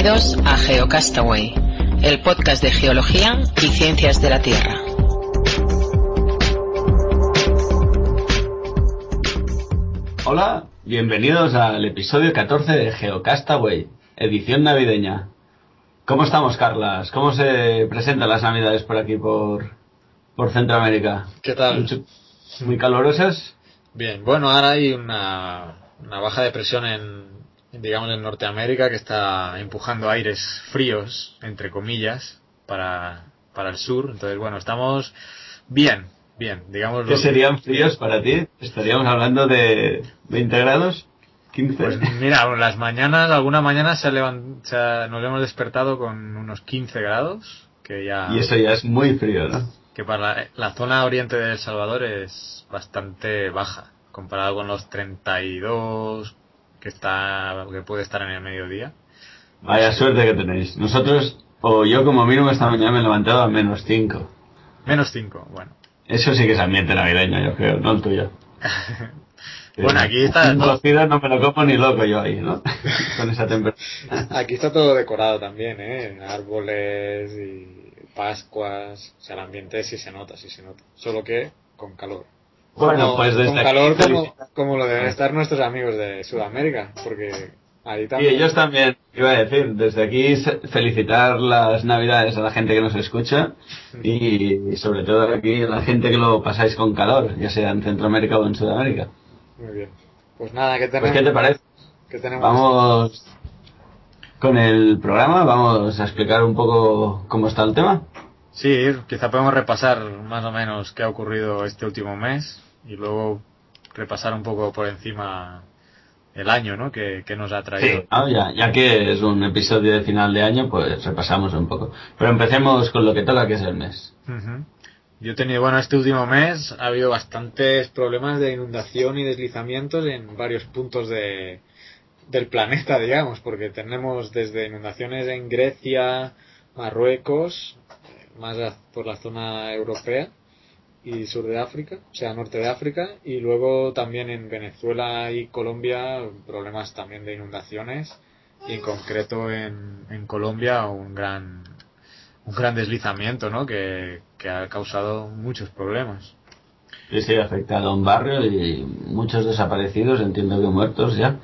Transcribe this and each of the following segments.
Bienvenidos a GeoCastaway, el podcast de geología y ciencias de la Tierra. Hola, bienvenidos al episodio 14 de GeoCastaway, edición navideña. ¿Cómo estamos, Carlas? ¿Cómo se presentan las navidades por aquí, por Centroamérica? ¿Qué tal? ¿Muy calurosas? Bien, bueno, ahora hay una baja de presión en Norteamérica, que está empujando aires fríos, entre comillas, para el sur. Entonces, bueno, estamos bien, digamos. ¿Qué serían fríos para ti? ¿Estaríamos hablando de 20 grados? ¿15? Pues mira, algunas mañanas nos hemos despertado con unos 15 grados, que ya... Y eso ya es muy frío, ¿no? Que para la zona oriente de El Salvador es bastante baja, comparado con los 32 que puede estar en el mediodía. Vaya suerte que tenéis. Nosotros, o yo como mínimo esta mañana me he levantado a -5. -5, bueno. Eso sí que es ambiente navideño, yo creo, no el tuyo. Bueno, aquí está... Un cocido no me lo como ni loco yo ahí, ¿no? Con esa temperatura. Aquí está todo decorado también, ¿eh? Árboles y Pascuas. O sea, el ambiente sí se nota. Solo que con calor. Bueno, pues desde con calor como lo deben estar nuestros amigos de Sudamérica, porque ahí también... Y ellos también, iba a decir, desde aquí felicitar las navidades a la gente que nos escucha y sobre todo aquí a la gente que lo pasáis con calor, ya sea en Centroamérica o en Sudamérica. Muy bien. Pues nada, ¿qué tenemos? Pues, ¿qué te parece? ¿Qué tenemos? Vamos con el programa, vamos a explicar un poco cómo está el tema. Sí, quizá podemos repasar más o menos qué ha ocurrido este último mes y luego repasar un poco por encima el año, ¿no? que nos ha traído. Sí, ya que es un episodio de final de año, pues repasamos un poco. Pero empecemos con lo que toca, que es el mes. Uh-huh. Yo he tenido, este último mes ha habido bastantes problemas de inundación y deslizamientos en varios puntos del planeta, digamos, porque tenemos desde inundaciones en Grecia, Marruecos, más por la zona europea y sur de África, o sea, norte de África, y luego también en Venezuela y Colombia problemas también de inundaciones, y en concreto en Colombia un gran deslizamiento, ¿no? que ha causado muchos problemas. Sí, ha afectado a un barrio y muchos desaparecidos, entiendo que muertos ya.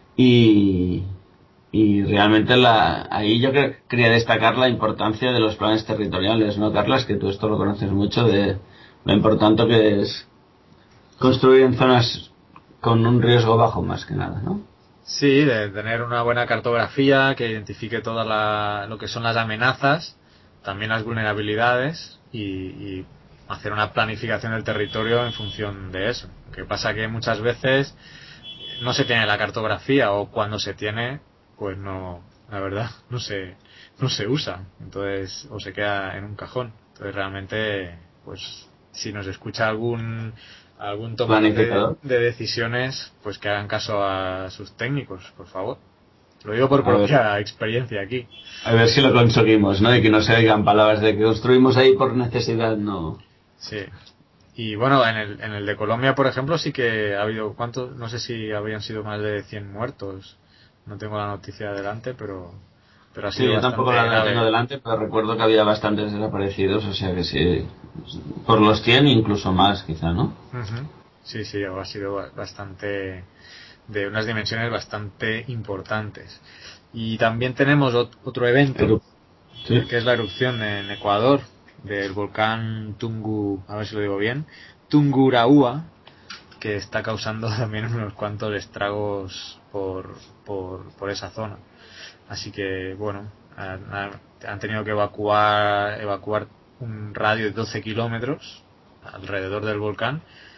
Y realmente ahí yo quería destacar la importancia de los planes territoriales, ¿no, Carlas? Que tú esto lo conoces mucho, de lo importante que es construir en zonas con un riesgo bajo, más que nada, ¿no? Sí, de tener una buena cartografía que identifique lo que son las amenazas, también las vulnerabilidades y hacer una planificación del territorio en función de eso. Lo que pasa que muchas veces no se tiene la cartografía, o cuando se tiene, pues no, la verdad, no se usa, entonces, o se queda en un cajón. Entonces realmente, pues si nos escucha algún tomador de decisiones, pues que hagan caso a sus técnicos, por favor. Lo digo por propia experiencia aquí. A ver si lo conseguimos, ¿no? Y que no se oigan palabras de que construimos ahí por necesidad, no. Sí. Y bueno, en el de Colombia, por ejemplo, sí que ha habido, ¿cuántos? No sé si habrían sido más de 100 muertos. No tengo la noticia delante, pero ha sido yo bastante tampoco la tengo delante, pero recuerdo que había bastantes desaparecidos, o sea que sí, por los 100 incluso más, quizá, ¿no? Uh-huh. Sí, ha sido bastante, de unas dimensiones bastante importantes. Y también tenemos otro evento, ¿Sí? que es la erupción en Ecuador del volcán a ver si lo digo bien, Tungurahua, que está causando también unos cuantos estragos por esa zona. Así que, bueno, han tenido que evacuar un radio de 12 kilómetros alrededor del volcán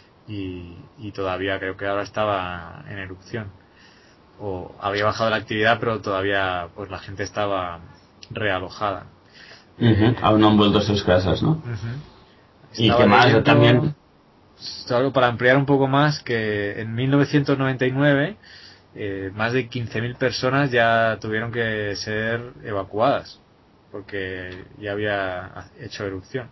y todavía creo que ahora estaba en erupción. O había bajado la actividad, pero todavía pues la gente estaba realojada. Aún no han vuelto a sus casas, ¿no? Uh-huh. ¿Y qué más? También... Algo para ampliar un poco más, que en 1999 más de 15.000 personas ya tuvieron que ser evacuadas porque ya había hecho erupción.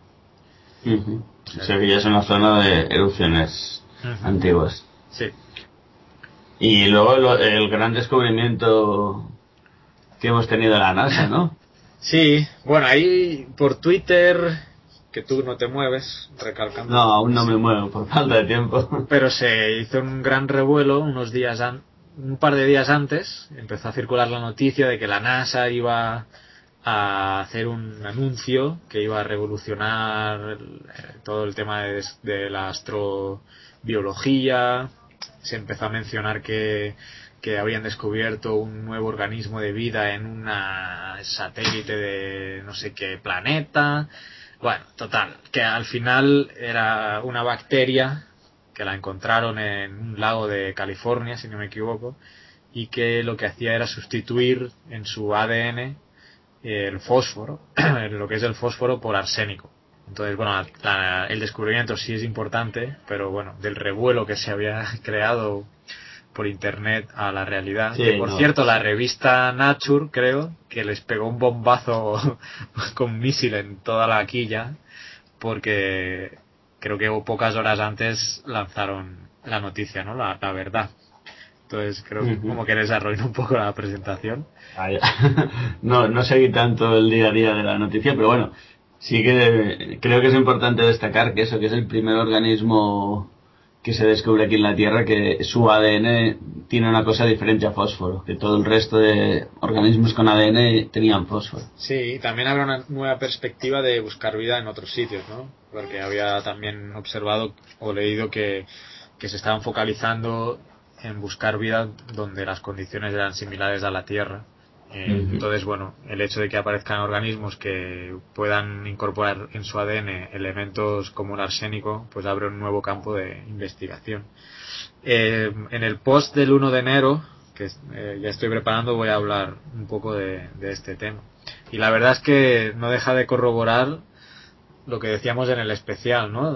O sea que ya es una zona de erupciones antiguas. Sí. Y luego el gran descubrimiento que hemos tenido en la NASA, ¿no? Sí, bueno, ahí por Twitter, que tú no te mueves, recalcando. No, aún no me muevo por falta de tiempo. Pero se hizo un gran revuelo un par de días antes, empezó a circular la noticia de que la NASA iba a hacer un anuncio que iba a revolucionar todo el tema de la astrobiología. Se empezó a mencionar que habían descubierto un nuevo organismo de vida en una satélite de no sé qué planeta. Bueno, total, que al final era una bacteria que la encontraron en un lago de California, si no me equivoco, y que lo que hacía era sustituir en su ADN el fósforo, lo que es el fósforo, por arsénico. Entonces, bueno, el descubrimiento sí es importante, pero bueno, del revuelo que se había creado por internet a la realidad. Sí, Que por cierto, la revista Nature, creo, que les pegó un bombazo con misil en toda la quilla, porque creo que pocas horas antes lanzaron la noticia, ¿no? La verdad. Entonces creo que como que les arruinó un poco la presentación. No seguí tanto el día a día de la noticia, pero bueno, sí que creo que es importante destacar que es el primer organismo que se descubre aquí en la Tierra que su ADN tiene una cosa diferente a fósforo, que todo el resto de organismos con ADN tenían fósforo. Sí, también habrá una nueva perspectiva de buscar vida en otros sitios, ¿no? Porque había también observado o leído que se estaban focalizando en buscar vida donde las condiciones eran similares a la Tierra. Entonces, bueno, el hecho de que aparezcan organismos que puedan incorporar en su ADN elementos como el arsénico, pues abre un nuevo campo de investigación. En el post del 1 de enero, que ya estoy preparando, voy a hablar un poco de este tema. Y la verdad es que no deja de corroborar lo que decíamos en el especial, ¿no?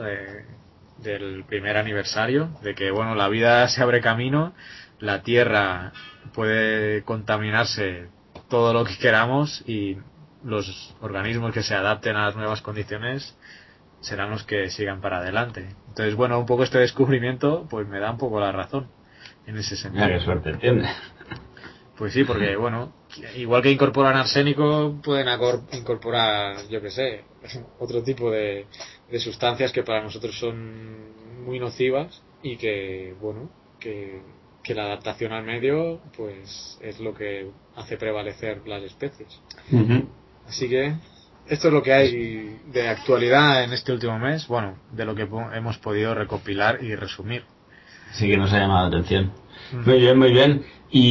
Del primer aniversario, de que, bueno, la vida se abre camino, la Tierra puede contaminarse todo lo que queramos y los organismos que se adapten a las nuevas condiciones serán los que sigan para adelante. Entonces, bueno, un poco este descubrimiento pues me da un poco la razón en ese sentido. Mira qué suerte entiende. Pues sí, porque bueno, igual que incorporan arsénico, pueden incorporar, yo qué sé, otro tipo de sustancias que para nosotros son muy nocivas y que, bueno, que la adaptación al medio pues es lo que hace prevalecer las especies. Así que esto es lo que hay de actualidad en este último mes, bueno, de lo que hemos podido recopilar y resumir. Sí que nos ha llamado la atención. Muy bien, muy bien.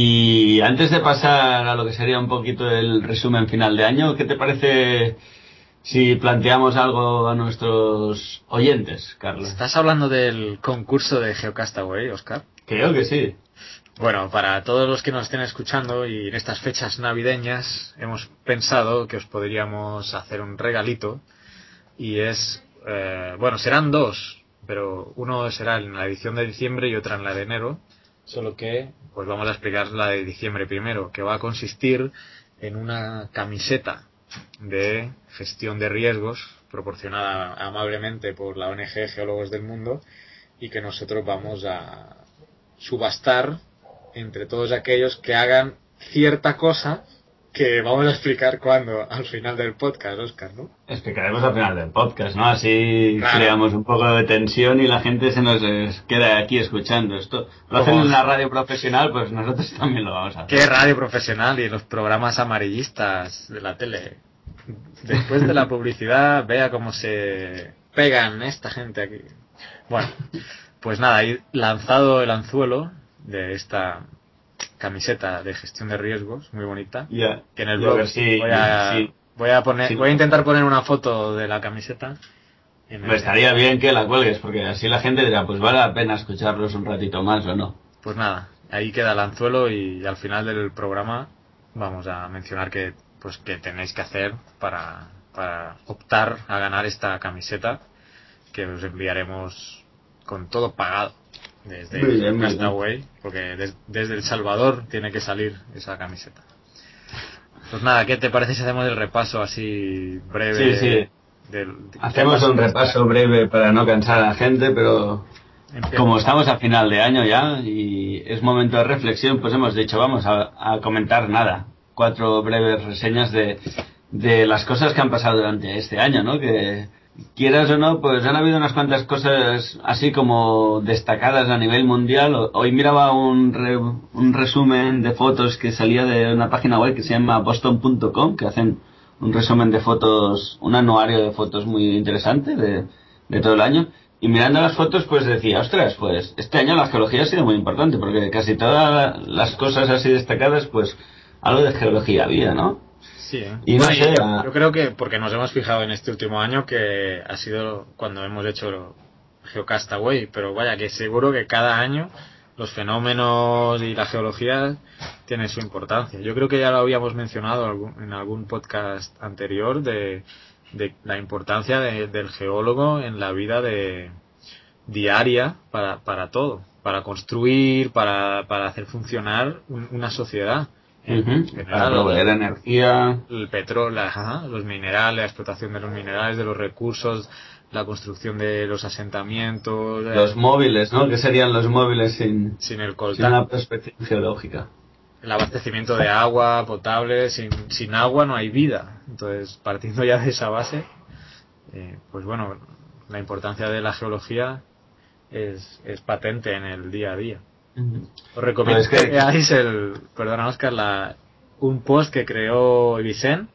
Y antes de pasar a lo que sería un poquito el resumen final de año, ¿qué te parece si planteamos algo a nuestros oyentes, Carlos? ¿Estás hablando del concurso de Geocastaway, Oscar? Creo que sí. Bueno, para todos los que nos estén escuchando y en estas fechas navideñas hemos pensado que os podríamos hacer un regalito y es, bueno, serán dos, pero uno será en la edición de diciembre y otra en la de enero, solo que pues vamos a explicar la de diciembre primero, que va a consistir en una camiseta de gestión de riesgos proporcionada amablemente por la ONG Geólogos del Mundo y que nosotros vamos a subastar entre todos aquellos que hagan cierta cosa que vamos a explicar cuando al final del podcast, Óscar, ¿no? Explicaremos al final del podcast, ¿no? Así claro. Creamos un poco de tensión y la gente se nos queda aquí escuchando esto. Lo hacen en una radio profesional, pues nosotros también lo vamos a hacer. ¿Qué radio profesional y los programas amarillistas de la tele? Después de la publicidad, vea cómo se pegan esta gente aquí. Bueno, pues nada, he lanzado el anzuelo de esta camiseta de gestión de riesgos, muy bonita. Yeah. Que en el blog voy a intentar poner una foto de la camiseta. Me estaría bien que la cuelgues, porque así la gente dirá, pues vale la pena escucharlos un ratito más o no. Pues nada, ahí queda el anzuelo y al final del programa vamos a mencionar que tenéis que hacer para optar a ganar esta camiseta que os enviaremos con todo pagado desde Castaway, porque desde El Salvador tiene que salir esa camiseta. Pues nada, ¿qué te parece si hacemos el repaso así breve? Sí. Hacemos un repaso breve para no cansar a la gente, pero como estamos a final de año ya y es momento de reflexión, pues hemos dicho vamos a comentar nada. 4 breves reseñas de las cosas que han pasado durante este año, ¿no? Que quieras o no, pues han habido unas cuantas cosas así como destacadas a nivel mundial. Hoy miraba un resumen de fotos que salía de una página web que se llama boston.com, que hacen un resumen de fotos, un anuario de fotos muy interesante de todo el año. Y mirando las fotos, pues decía, ostras, pues este año la geología ha sido muy importante, porque casi todas las cosas así destacadas, pues algo de geología había, ¿no? Sí, y no sé, yo creo que porque nos hemos fijado en este último año que ha sido cuando hemos hecho Geocastaway, pero vaya que seguro que cada año los fenómenos y la geología tienen su importancia. Yo creo que ya lo habíamos mencionado en algún podcast anterior de la importancia del geólogo en la vida diaria para todo, para construir, para hacer funcionar una sociedad. Para proveer energía, el petróleo, los minerales, la explotación de los minerales, de los recursos, la construcción de los asentamientos, los móviles, ¿no? ¿Qué serían los móviles sin una perspectiva geológica? El abastecimiento de agua potable, sin agua no hay vida. Entonces, partiendo ya de esa base, pues bueno, la importancia de la geología es patente en el día a día. Os recomiendo que veáis perdona Óscar, un post que creó Vicent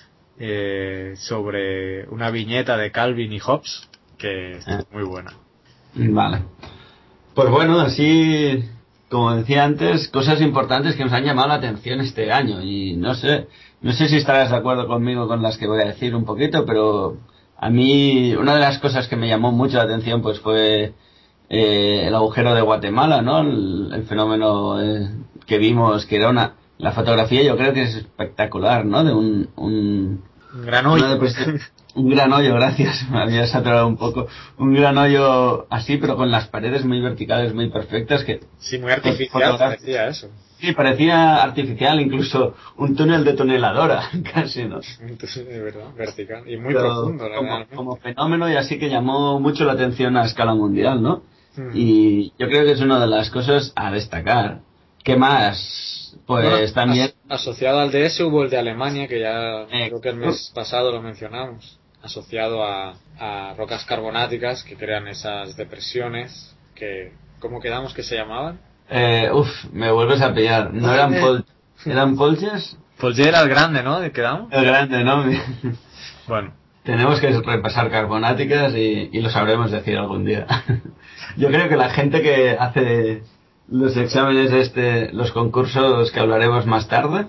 sobre una viñeta de Calvin y Hobbes que es muy buena. Vale. Pues bueno, así como decía antes, cosas importantes que nos han llamado la atención este año y no sé si estarás de acuerdo conmigo con las que voy a decir un poquito, pero a mí una de las cosas que me llamó mucho la atención pues fue el agujero de Guatemala, ¿no? El fenómeno que vimos, que era la fotografía, yo creo que es espectacular, ¿no? De un gran hoyo. Un gran hoyo, gracias, me había saturado un poco. Un gran hoyo así, pero con las paredes muy verticales, muy perfectas. Sí, muy artificial parecía eso. Sí, parecía artificial, incluso un túnel de tuneladora, casi, ¿no? De verdad, vertical y muy profundo. Como fenómeno, y así que llamó mucho la atención a escala mundial, ¿no? Y yo creo que es una de las cosas a destacar. ¿Qué más? Pues también... Asociado al DS hubo el de Alemania, que ya creo que el mes pasado lo mencionamos. Asociado a rocas carbonáticas que crean esas depresiones que... ¿Cómo quedamos que se llamaban? Me vuelves a pillar. ¿No eran polches? Polcher era el grande, ¿no? ¿Quedamos? El grande, ¿no? Bueno. Tenemos que repasar carbonáticas y lo sabremos decir algún día. Yo creo que la gente que hace los exámenes los concursos que hablaremos más tarde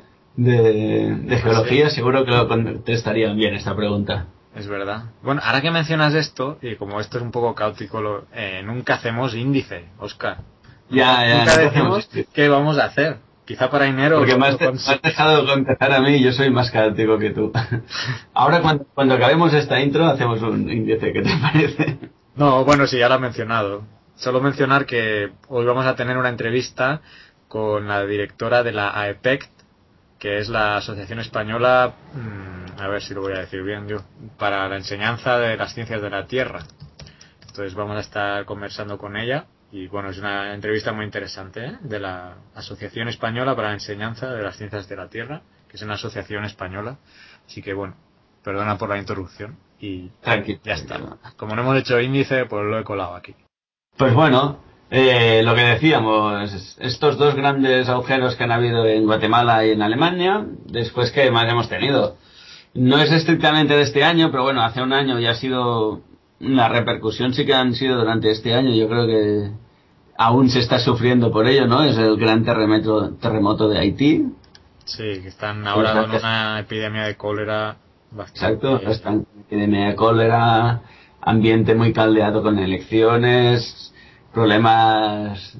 de geología, seguro que lo contestarían bien esta pregunta. Es verdad. Bueno, ahora que mencionas esto, y como esto es un poco caótico, nunca hacemos índice, Óscar. Nunca decimos qué vamos a hacer. Quizá para enero... Porque me has dejado contestar a mí y yo soy más caótico que tú. Ahora cuando acabemos esta intro hacemos un índice, ¿qué te parece? No, bueno, sí, ya lo he mencionado. Solo mencionar que hoy vamos a tener una entrevista con la directora de la AEPECT, que es la Asociación Española, a ver si lo voy a decir bien yo, para la enseñanza de las ciencias de la Tierra. Entonces vamos a estar conversando con ella y bueno, es una entrevista muy interesante, de la Asociación Española para la Enseñanza de las Ciencias de la Tierra, que es una asociación española. Así que bueno, perdona por la interrupción y tranquilo, ya está. Como no hemos hecho índice, pues lo he colado aquí. Pues bueno, lo que decíamos, estos dos grandes agujeros que han habido en Guatemala y en Alemania, después ¿qué más hemos tenido? No es estrictamente de este año, pero bueno, hace un año ya ha sido, la repercusión sí que han sido durante este año, yo creo que aún se está sufriendo por ello, ¿no? Es el gran terremoto de Haití. Sí, que están ahora con una epidemia de cólera bastante... Exacto, están con epidemia de cólera, ambiente muy caldeado con elecciones, problemas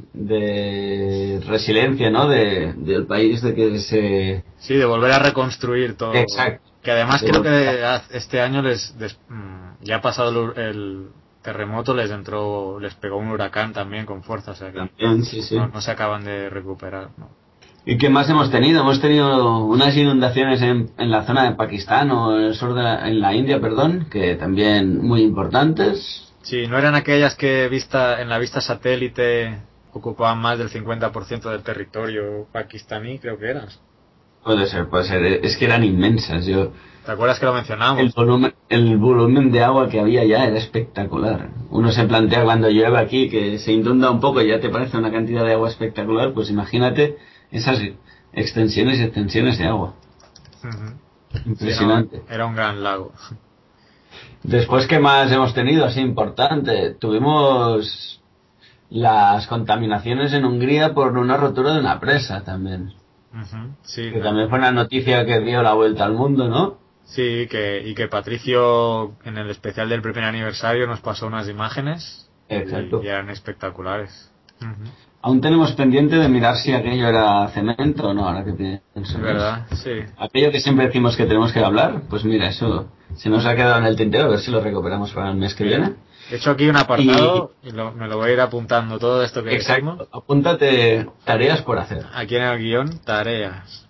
de resiliencia, ¿no? Del país, de que se... Sí, de volver a reconstruir todo. Exacto. Que además creo que este año ya ha pasado el terremoto, les pegó un huracán también con fuerza, o sea que también, sí. No se acaban de recuperar, ¿no? ¿Y qué más hemos tenido? Hemos tenido unas inundaciones en la zona de Pakistán o en el sur en la India, perdón, que también muy importantes. Sí, no eran aquellas que en la vista satélite ocupaban más del 50% del territorio pakistaní, creo que eran. Puede ser. Es que eran inmensas. ¿Te acuerdas que lo mencionamos? El volumen de agua que había ya era espectacular. Uno se plantea cuando llueve aquí que se inunda un poco y ya te parece una cantidad de agua espectacular, pues imagínate esas extensiones y extensiones de agua. Impresionante. Sí, era un gran lago. Después, ¿qué más hemos tenido así importante? Tuvimos las contaminaciones en Hungría por una rotura de una presa también. Sí, Que también fue una noticia que dio la vuelta al mundo, ¿no? Sí, que Patricio en el especial del primer aniversario nos pasó unas imágenes. Exacto. Y eran espectaculares. Aún tenemos pendiente de mirar si aquello era cemento o no, ahora que pienso. Es verdad, sí. Aquello que siempre decimos que tenemos que hablar, pues mira, eso se nos ha quedado en el tintero, a ver si lo recuperamos para el mes que viene. He hecho aquí un apartado y me lo voy a ir apuntando todo esto que Exacto. decimos. Apúntate tareas por hacer. Aquí en el guión, tareas.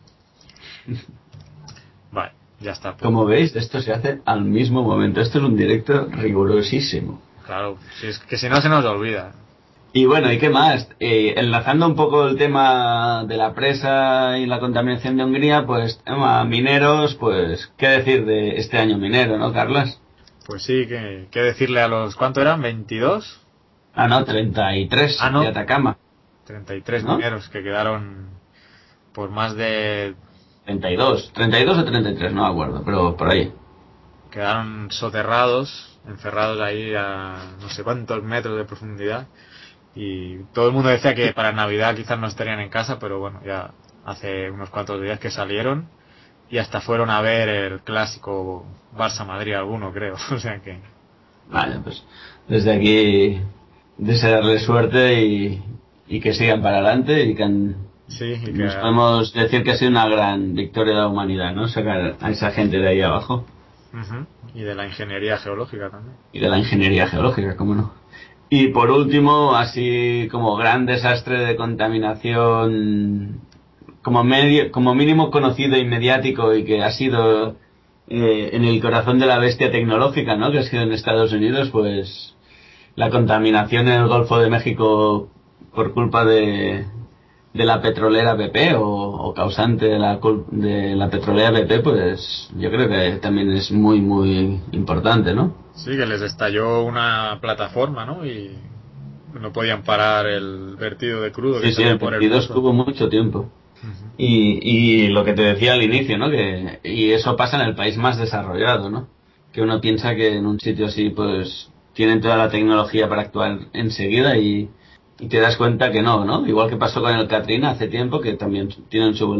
Vale, ya está. Como veis, esto se hace al mismo momento. Esto es un directo rigurosísimo. Claro, si es que si no se nos olvida. Y bueno, ¿y qué más? Enlazando un poco el tema de la presa y la contaminación de Hungría, pues tema mineros, pues qué decir de este año minero, ¿no, Carlas? Pues sí, que decirle a los... ¿Cuánto eran? ¿22? Ah, no, 33 no. de Atacama. 33 ¿no? mineros que quedaron por más de... 32 o 33, no me acuerdo, pero por ahí. Quedaron soterrados, encerrados ahí a no sé cuántos metros de profundidad. Y todo el mundo decía que para Navidad quizás no estarían en casa, pero bueno, ya hace unos cuantos días que salieron y hasta fueron a ver el clásico Barça-Madrid alguno, creo. O sea que... Vale, pues desde aquí desearles suerte y que sigan para adelante y que nos podemos decir que ha sido una gran victoria de la humanidad, ¿no? Sacar a esa gente de ahí abajo. Y de la ingeniería geológica también. Y de la ingeniería geológica, cómo no. Y por último, así como gran desastre de contaminación, como mínimo conocido y mediático y que ha sido en el corazón de la bestia tecnológica, ¿no? Que ha sido en Estados Unidos, pues la contaminación en el Golfo de México por culpa de la petrolera BP o causante de la petrolera BP, pues yo creo que también es muy, muy importante, ¿no? Sí, que les estalló una plataforma, ¿no? Y no podían parar el vertido de crudo que salía por el pozo. Estuvo mucho tiempo. Y lo que te decía al inicio, ¿no? Y eso pasa en el país más desarrollado, ¿no? Que uno piensa que en un sitio así, pues, tienen toda la tecnología para actuar enseguida y te das cuenta que no. Igual que pasó con el Katrina hace tiempo, que también tienen su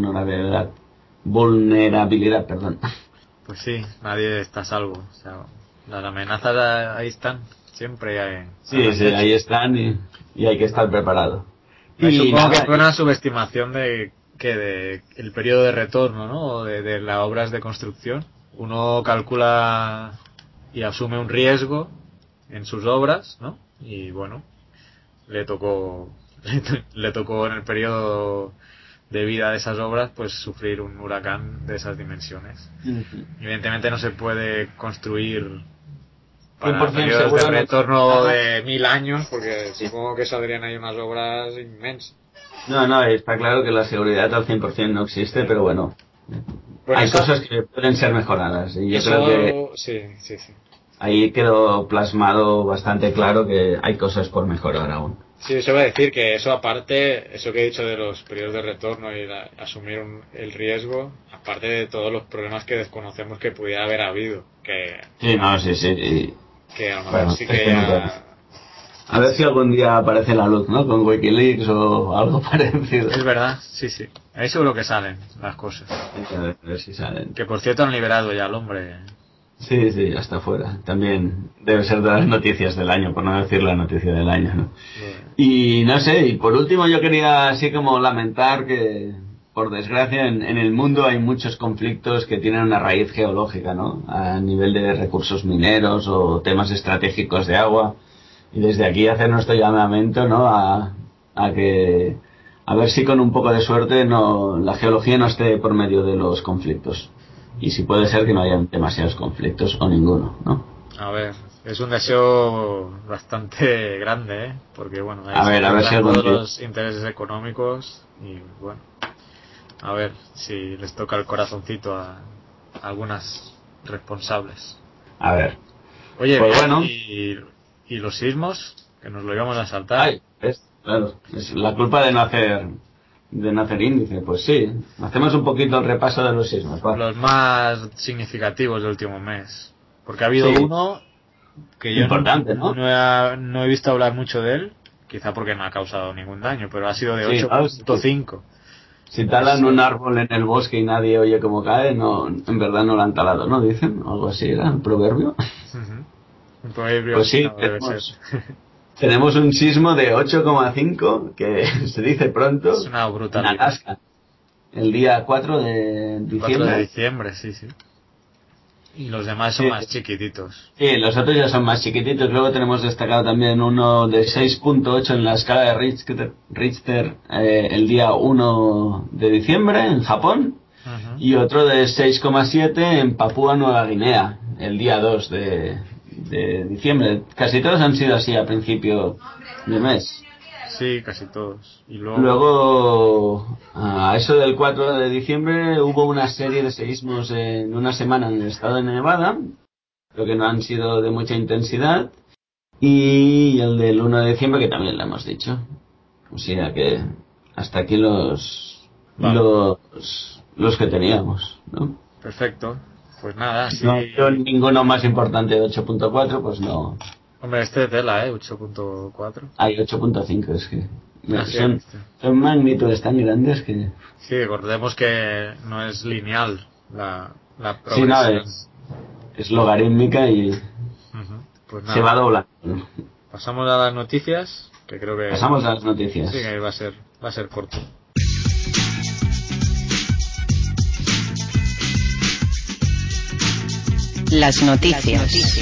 vulnerabilidad, perdón. Pues sí, nadie está a salvo. O sea, las amenazas ahí están, siempre hay. Sí, ahí están y hay que estar preparado. Y supongo que fue una subestimación de el periodo de retorno, ¿no? O de las obras de construcción. Uno calcula y asume un riesgo en sus obras, ¿no? Y bueno, le tocó en el periodo de vida de esas obras pues sufrir un huracán de esas dimensiones. Evidentemente no se puede construir para periodos de retorno de 1000 años, porque supongo que saldrían ahí unas obras inmensas. No, está claro que la seguridad al 100% no existe, pero bueno hay cosas que pueden ser mejoradas y yo creo que sí. Ahí quedó plasmado bastante claro que hay cosas por mejorar aún. Sí, eso va a decir que eso aparte, eso que he dicho de los periodos de retorno y asumir el riesgo, aparte de todos los problemas que desconocemos que pudiera haber habido, que... Sí. Que a lo mejor sí que ya... A ver si algún día aparece la luz, ¿no? Con Wikileaks o algo parecido. Es verdad, sí. Ahí seguro que salen las cosas. A ver si salen. Que por cierto han liberado ya al hombre. Sí, ya está fuera. También debe ser de las noticias del año, por no decir la noticia del año, ¿no? Y no sé, y por último yo quería así como lamentar que, por desgracia, en el mundo hay muchos conflictos que tienen una raíz geológica, ¿no? A nivel de recursos mineros o temas estratégicos de agua. Y desde aquí hacer nuestro llamamiento, ¿no? A ver si con un poco de suerte la geología no esté por medio de los conflictos. Y si puede ser que no haya demasiados conflictos o ninguno, ¿no? A ver, es un deseo bastante grande, ¿eh? Porque bueno, a ver si todos los intereses económicos y bueno, A ver si les toca el corazoncito a algunas responsables. A ver. Oye, Pues bien, bueno. y los sismos, que nos lo íbamos a saltar. Ay, claro, es la culpa de no hacer índice. Pues sí, hacemos un poquito el repaso de los sismos. Va. Los más significativos del último mes. Porque ha habido Sí, uno que yo importante, ¿no? no he visto hablar mucho de él, quizá porque no ha causado ningún daño, pero ha sido de Sí, ¿no? 8.5. Si talan un árbol en el bosque y nadie oye cómo cae, no, en verdad no lo han talado, ¿no? Dicen, o algo así era el proverbio. Uh-huh. Un proverbio Pues sí, chino debe ser. tenemos un sismo de 8,5 que se dice pronto Es una en brutalidad. Alaska, el día 4 de El 4 de diciembre. diciembre, sí, sí. Y los demás son Sí, más chiquititos. sí, los otros ya son más chiquititos. Luego tenemos destacado también uno de 6,8 en la escala de Richter el día 1 de diciembre en Japón. Uh-huh. Y otro de 6,7 en Papúa Nueva Guinea el día 2 de diciembre. Casi todos han sido así a principio de mes. Sí, casi todos. Y luego... Luego, a eso del 4 de diciembre, hubo una serie de seísmos en una semana en el estado de Nevada, pero que no han sido de mucha intensidad. Y el del 1 de diciembre, que también lo hemos dicho. O sea que hasta aquí Vale, los que teníamos, ¿no? perfecto. Pues nada, No sí. hay ninguno más importante de 8,4, pues no. Hombre, este de tela, 8.4. Hay 8,5, es que Ah, sí, son, este. son magnitudes tan grandes que... Sí, recordemos que no es lineal la Sí, no, progresión. es logarítmica y Uh-huh. Pues se va nada, doblando, ¿no? pasamos a las noticias, que creo que Pasamos a las noticias. sí que va a ser corto. Las noticias.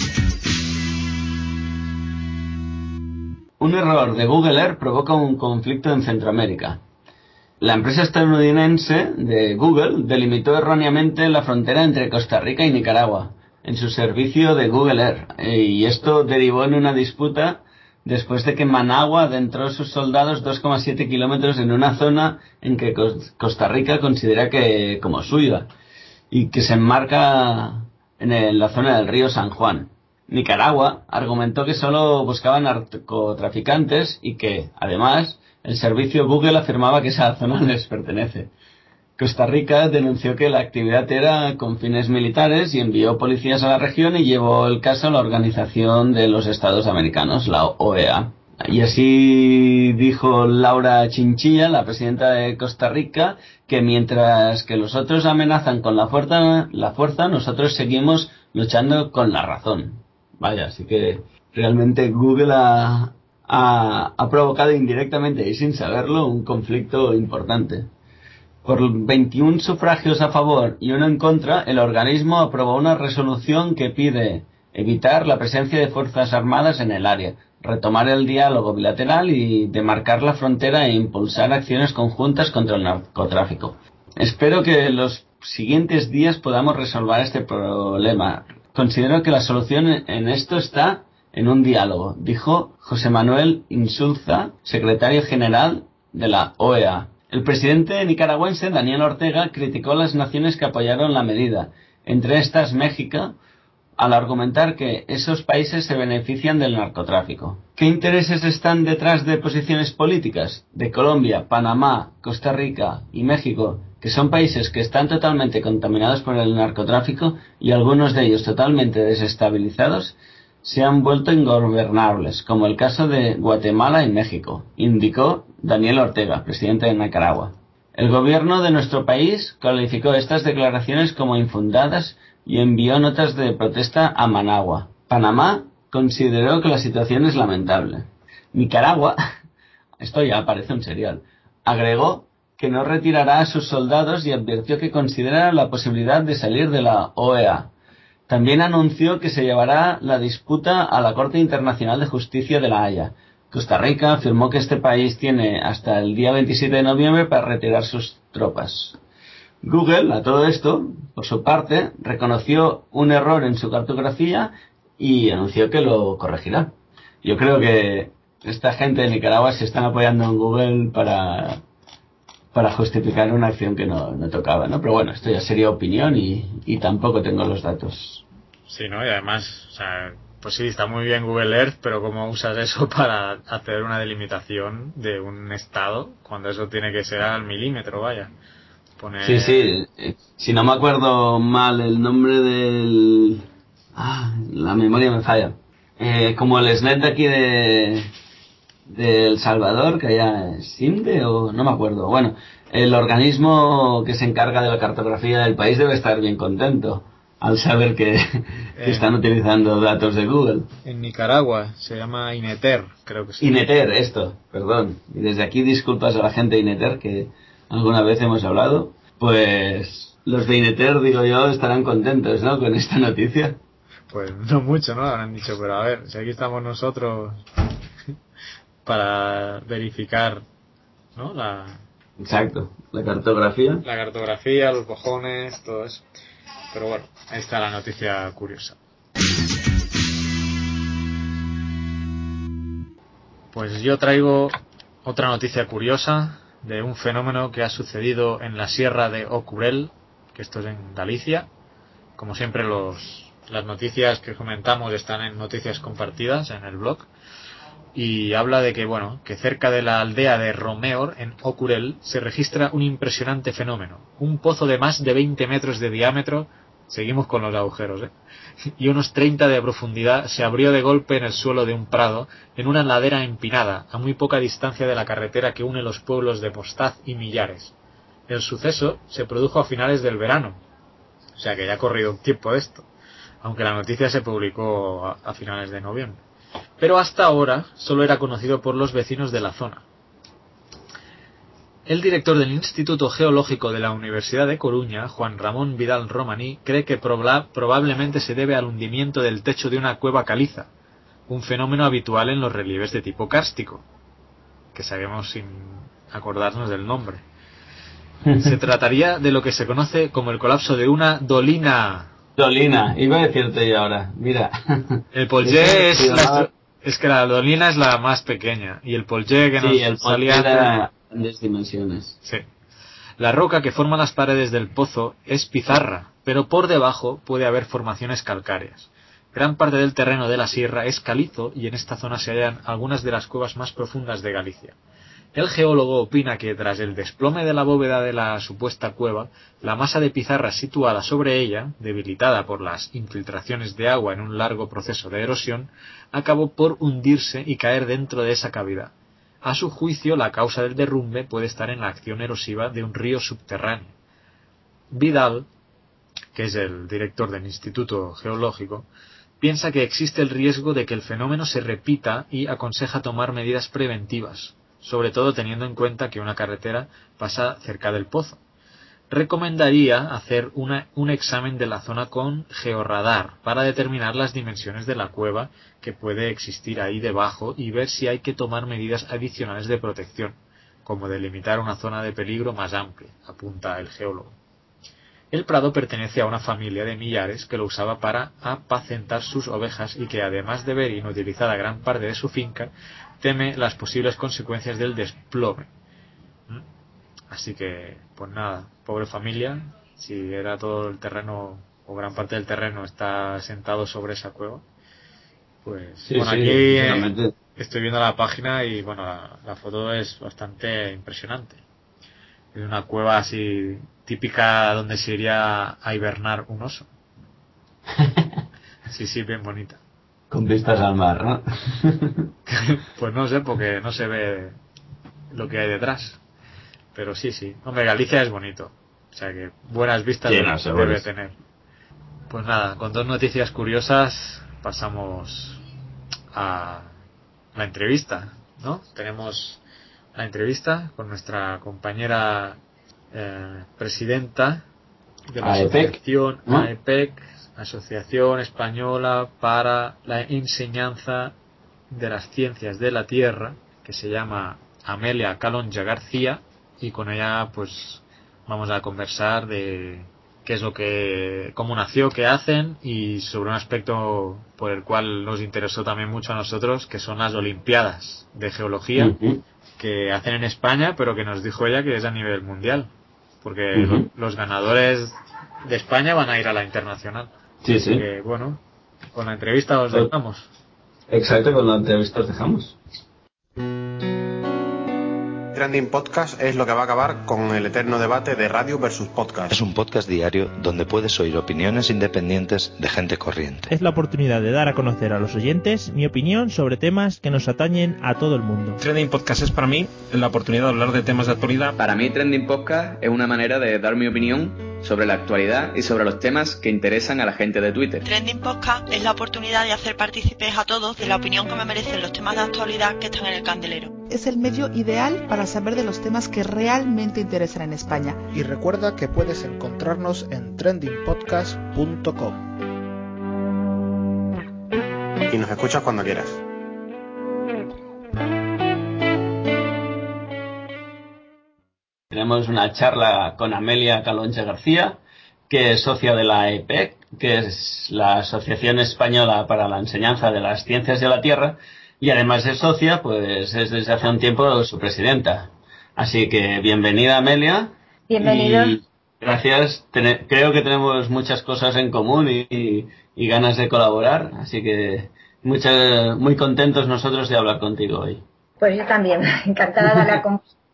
Un error de Google Earth provoca un conflicto en Centroamérica. La empresa estadounidense de Google delimitó erróneamente la frontera entre Costa Rica y Nicaragua en su servicio de Google Earth, y esto derivó en una disputa después de que Managua adentró sus soldados 2,7 kilómetros en una zona en que Costa Rica considera que como suya y que se enmarca en la zona del río San Juan. Nicaragua argumentó que solo buscaban narcotraficantes y que, además, el servicio Google afirmaba que esa zona no les pertenece. Costa Rica denunció que la actividad era con fines militares y envió policías a la región y llevó el caso a la Organización de los Estados Americanos, la OEA. Y así dijo Laura Chinchilla, la presidenta de Costa Rica, que mientras que los otros amenazan con la fuerza, nosotros seguimos luchando con la razón. Vaya, así que realmente Google ha provocado indirectamente y sin saberlo un conflicto importante. Por 21 sufragios a favor y uno en contra, el organismo aprobó una resolución que pide evitar la presencia de fuerzas armadas en el área, retomar el diálogo bilateral y demarcar la frontera e impulsar acciones conjuntas contra el narcotráfico. Espero que en los siguientes días podamos resolver este problema. Considero que la solución en esto está en un diálogo, dijo José Manuel Insulza, secretario general de la OEA. El presidente nicaragüense Daniel Ortega criticó a las naciones que apoyaron la medida, entre estas México, al argumentar que esos países se benefician del narcotráfico. ¿Qué intereses están detrás de posiciones políticas de Colombia, Panamá, Costa Rica y México, que son países que están totalmente contaminados por el narcotráfico y algunos de ellos totalmente desestabilizados? Se han vuelto ingobernables, como el caso de Guatemala y México, indicó Daniel Ortega, presidente de Nicaragua. El gobierno de nuestro país calificó estas declaraciones como infundadas y envió notas de protesta a Managua. Panamá consideró que la situación es lamentable. Nicaragua, esto ya parece un serial, agregó que no retirará a sus soldados y advirtió que considera la posibilidad de salir de la OEA. También anunció que se llevará la disputa a la Corte Internacional de Justicia de La Haya. Costa Rica afirmó que este país tiene hasta el día 27 de noviembre para retirar sus tropas. Google, a todo esto, por su parte, reconoció un error en su cartografía y anunció que lo corregirá. Yo creo que esta gente de Nicaragua se están apoyando en Google para para justificar una acción que no tocaba, ¿no? Pero bueno, esto ya sería opinión y tampoco tengo los datos. Sí, ¿no? Y además, o sea, pues sí, está muy bien Google Earth, pero ¿cómo usas eso para hacer una delimitación de un estado cuando eso tiene que ser al milímetro, vaya? Sí, si no me acuerdo mal el nombre del... la memoria me falla. Como el SNET de aquí de El Salvador, que haya SIMDE o no me acuerdo. Bueno, el organismo que se encarga de la cartografía del país debe estar bien contento al saber que están utilizando datos de Google. En Nicaragua se llama INETER, creo que sí. INETER, perdón. Y desde aquí disculpas a la gente de INETER que alguna vez hemos hablado. Pues los de INETER, digo yo, estarán contentos, ¿no? Con esta noticia. Pues no mucho, ¿no? Habrán dicho, pero a ver, si aquí estamos nosotros para verificar, ¿no? Exacto, la cartografía. La cartografía, los cojones, todo eso. Pero bueno, ahí está la noticia curiosa. Pues yo traigo otra noticia curiosa de un fenómeno que ha sucedido en la Sierra de Ocurel, que esto es en Galicia. Como siempre, las noticias que comentamos están en noticias compartidas en el blog. Y habla de que cerca de la aldea de Romeor, en Ocurel, se registra un impresionante fenómeno. Un pozo de más de 20 metros de diámetro, seguimos con los agujeros, y unos 30 de profundidad se abrió de golpe en el suelo de un prado, en una ladera empinada, a muy poca distancia de la carretera que une los pueblos de Postaz y Millares. El suceso se produjo a finales del verano, o sea que ya ha corrido un tiempo de esto, aunque la noticia se publicó a finales de noviembre. Pero hasta ahora solo era conocido por los vecinos de la zona. El director del Instituto Geológico de la Universidad de Coruña, Juan Ramón Vidal Romaní, cree que probablemente se debe al hundimiento del techo de una cueva caliza, un fenómeno habitual en los relieves de tipo kárstico, que sabemos sin acordarnos del nombre. Se trataría de lo que se conoce como el colapso de una dolina. Dolina, iba a decirte yo ahora, mira. El Polje es que la dolina es la más pequeña y el Polje que nos salía de grandes dimensiones. Sí. La roca que forma las paredes del pozo es pizarra, pero por debajo puede haber formaciones calcáreas. Gran parte del terreno de la sierra es calizo y en esta zona se hallan algunas de las cuevas más profundas de Galicia. El geólogo opina que tras el desplome de la bóveda de la supuesta cueva, la masa de pizarra situada sobre ella, debilitada por las infiltraciones de agua en un largo proceso de erosión, acabó por hundirse y caer dentro de esa cavidad. A su juicio, la causa del derrumbe puede estar en la acción erosiva de un río subterráneo. Vidal, que es el director del Instituto Geológico, piensa que existe el riesgo de que el fenómeno se repita y aconseja tomar medidas preventivas, sobre todo teniendo en cuenta que una carretera pasa cerca del pozo. Recomendaría hacer un examen de la zona con georradar para determinar las dimensiones de la cueva que puede existir ahí debajo y ver si hay que tomar medidas adicionales de protección, como delimitar una zona de peligro más amplia, apunta el geólogo. El prado pertenece a una familia de Millares que lo usaba para apacentar sus ovejas y que, además de ver inutilizada gran parte de su finca, teme las posibles consecuencias del desplome. Así que, pues nada, pobre familia, si era todo el terreno o gran parte del terreno está sentado sobre esa cueva, pues sí, bueno, sí, aquí estoy viendo la página y bueno, la foto es bastante impresionante. Es una cueva así típica donde se iría a hibernar un oso. Sí, bien bonita. Con vistas al mar, ¿no? Pues no sé, porque no se ve lo que hay detrás. Pero sí. Hombre, Galicia es bonito. O sea que buenas vistas debe tener. Pues nada, con dos noticias curiosas pasamos a la entrevista, ¿no? Tenemos la entrevista con nuestra compañera presidenta de la asociación AEPEC, Asociación Española para la Enseñanza de las Ciencias de la Tierra, que se llama Amelia Calonja García, y con ella pues vamos a conversar de qué es cómo nació, qué hacen y sobre un aspecto por el cual nos interesó también mucho a nosotros, que son las Olimpiadas de Geología, que hacen en España, pero que nos dijo ella que es a nivel mundial, porque los ganadores de España van a ir a la internacional. Sí, Así sí. que, bueno, con la entrevista os dejamos. Exacto, con la entrevista os dejamos. Trending Podcast es lo que va a acabar con el eterno debate de radio versus podcast. Es un podcast diario donde puedes oír opiniones independientes de gente corriente. Es la oportunidad de dar a conocer a los oyentes mi opinión sobre temas que nos atañen a todo el mundo. Trending Podcast es para mí la oportunidad de hablar de temas de actualidad. Para mí Trending Podcast es una manera de dar mi opinión sobre la actualidad y sobre los temas que interesan a la gente de Twitter. Trending Podcast es la oportunidad de hacer partícipes a todos de la opinión que me merecen los temas de actualidad que están en el candelero. Es el medio ideal para saber de los temas que realmente interesan en España. Y recuerda que puedes encontrarnos en trendingpodcast.com. Y nos escuchas cuando quieras. Tenemos una charla con Amelia Calonche García, que es socia de la AEPEC, que es la Asociación Española para la Enseñanza de las Ciencias de la Tierra, y además de socia, pues es desde hace un tiempo su presidenta. Así que bienvenida, Amelia. Bienvenido. Y gracias. Creo que tenemos muchas cosas en común y ganas de colaborar, así que muy contentos nosotros de hablar contigo hoy. Pues yo también, encantada de hablar con vosotros.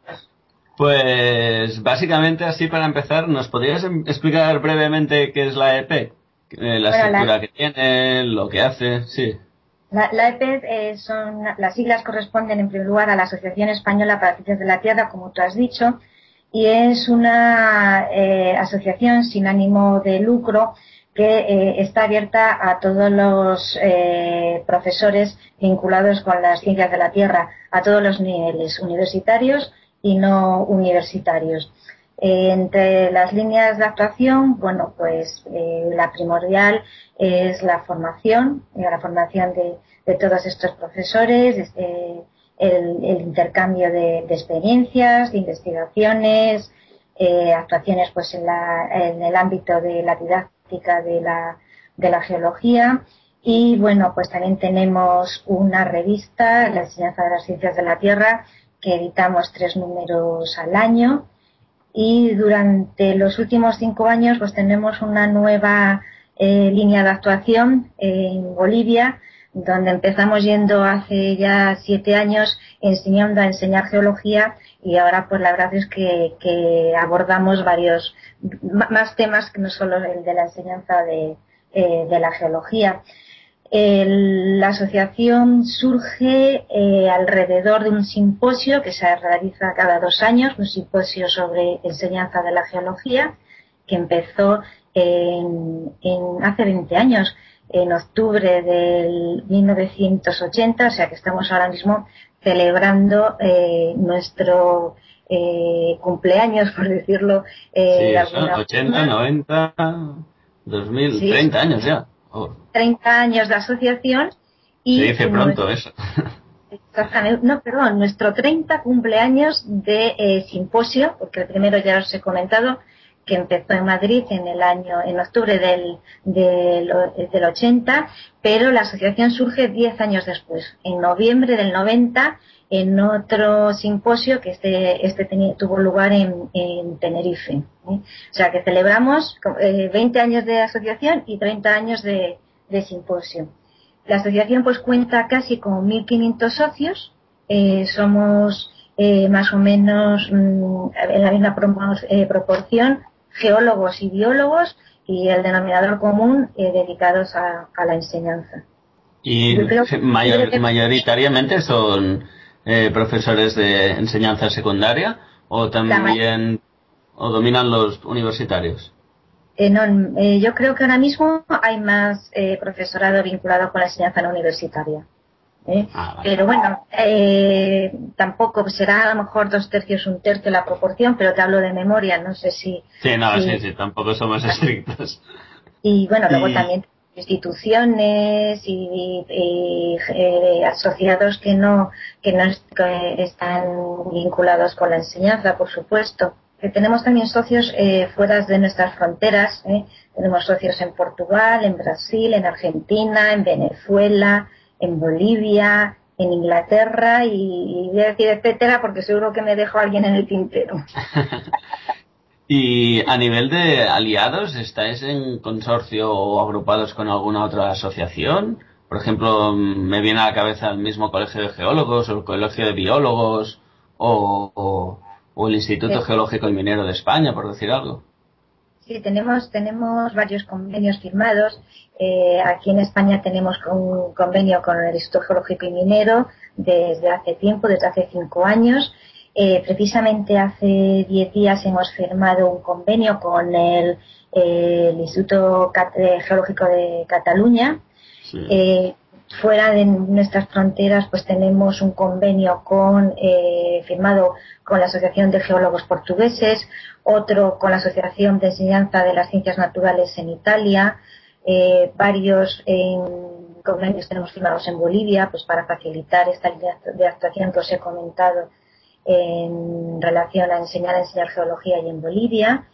Pues básicamente, así para empezar, ¿nos podrías explicar brevemente qué es la AEPEC? Estructura que tiene, lo que hace, sí. La AEPEC las siglas corresponden en primer lugar a la Asociación Española para Ciencias de la Tierra, como tú has dicho, y es una asociación sin ánimo de lucro que está abierta a todos los profesores vinculados con las ciencias de la Tierra, a todos los niveles, universitarios y no universitarios. Entre las líneas de actuación, bueno, pues la primordial es la formación de todos estos profesores, el intercambio de experiencias, de investigaciones, actuaciones pues en el ámbito de la didáctica de la geología. Y bueno, pues también tenemos una revista, La Enseñanza de las Ciencias de la Tierra, que editamos 3 números al año. Y durante los últimos 5 años pues tenemos una nueva línea de actuación en Bolivia, donde empezamos yendo hace ya 7 años enseñando a enseñar geología, y ahora pues la verdad es que abordamos varios más temas que no solo el de la enseñanza de la geología. La asociación surge alrededor de un simposio que se realiza cada 2 años, un simposio sobre enseñanza de la geología, que empezó hace 20 años, en octubre del 1980, o sea que estamos ahora mismo celebrando nuestro cumpleaños, por decirlo de alguna 80, forma. 90, 2000, sí. 30 años ya. 30 años de asociación. Y se dice pronto eso. Exactamente, nuestro 30 cumpleaños de simposio, porque el primero ya os he comentado que empezó en Madrid en octubre del 80, pero la asociación surge 10 años después, en noviembre del 90, en otro simposio que tuvo lugar en Tenerife. O sea que celebramos 20 años de asociación y 30 años de simposio. La asociación pues cuenta casi con 1.500 socios, somos más o menos en la misma proporción geólogos y biólogos, y el denominador común dedicados a la enseñanza. Y mayoritariamente son profesores de enseñanza secundaria, o también o dominan los universitarios. Yo creo que ahora mismo hay más profesorado vinculado con la enseñanza no universitaria. Vale. Pero bueno, tampoco será a lo mejor 2/3, 1/3 la proporción, pero te hablo de memoria, no sé si... Sí, tampoco somos estrictos. Y bueno, luego también instituciones y asociados que no están vinculados con la enseñanza, por supuesto. Tenemos también socios fuera de nuestras fronteras, tenemos socios en Portugal, en Brasil, en Argentina, en Venezuela, en Bolivia, en Inglaterra y voy a decir etcétera porque seguro que me dejo a alguien en el tintero. Y a nivel de aliados, ¿estáis en consorcio o agrupados con alguna otra asociación? Por ejemplo, me viene a la cabeza el mismo Colegio de Geólogos o el Colegio de Biólogos o el Instituto Geológico y Minero de España, por decir algo. Sí, tenemos varios convenios firmados. Aquí en España tenemos un convenio con el Instituto Geológico y Minero desde hace tiempo, desde hace 5 años. Precisamente hace 10 días hemos firmado un convenio con el Instituto Geológico de Cataluña. Sí. Fuera de nuestras fronteras, pues tenemos un convenio firmado con la Asociación de Geólogos Portugueses, otro con la Asociación de Enseñanza de las Ciencias Naturales en Italia, varios convenios tenemos firmados en Bolivia, pues para facilitar esta línea de actuación que os he comentado en relación a enseñar geología y en Bolivia.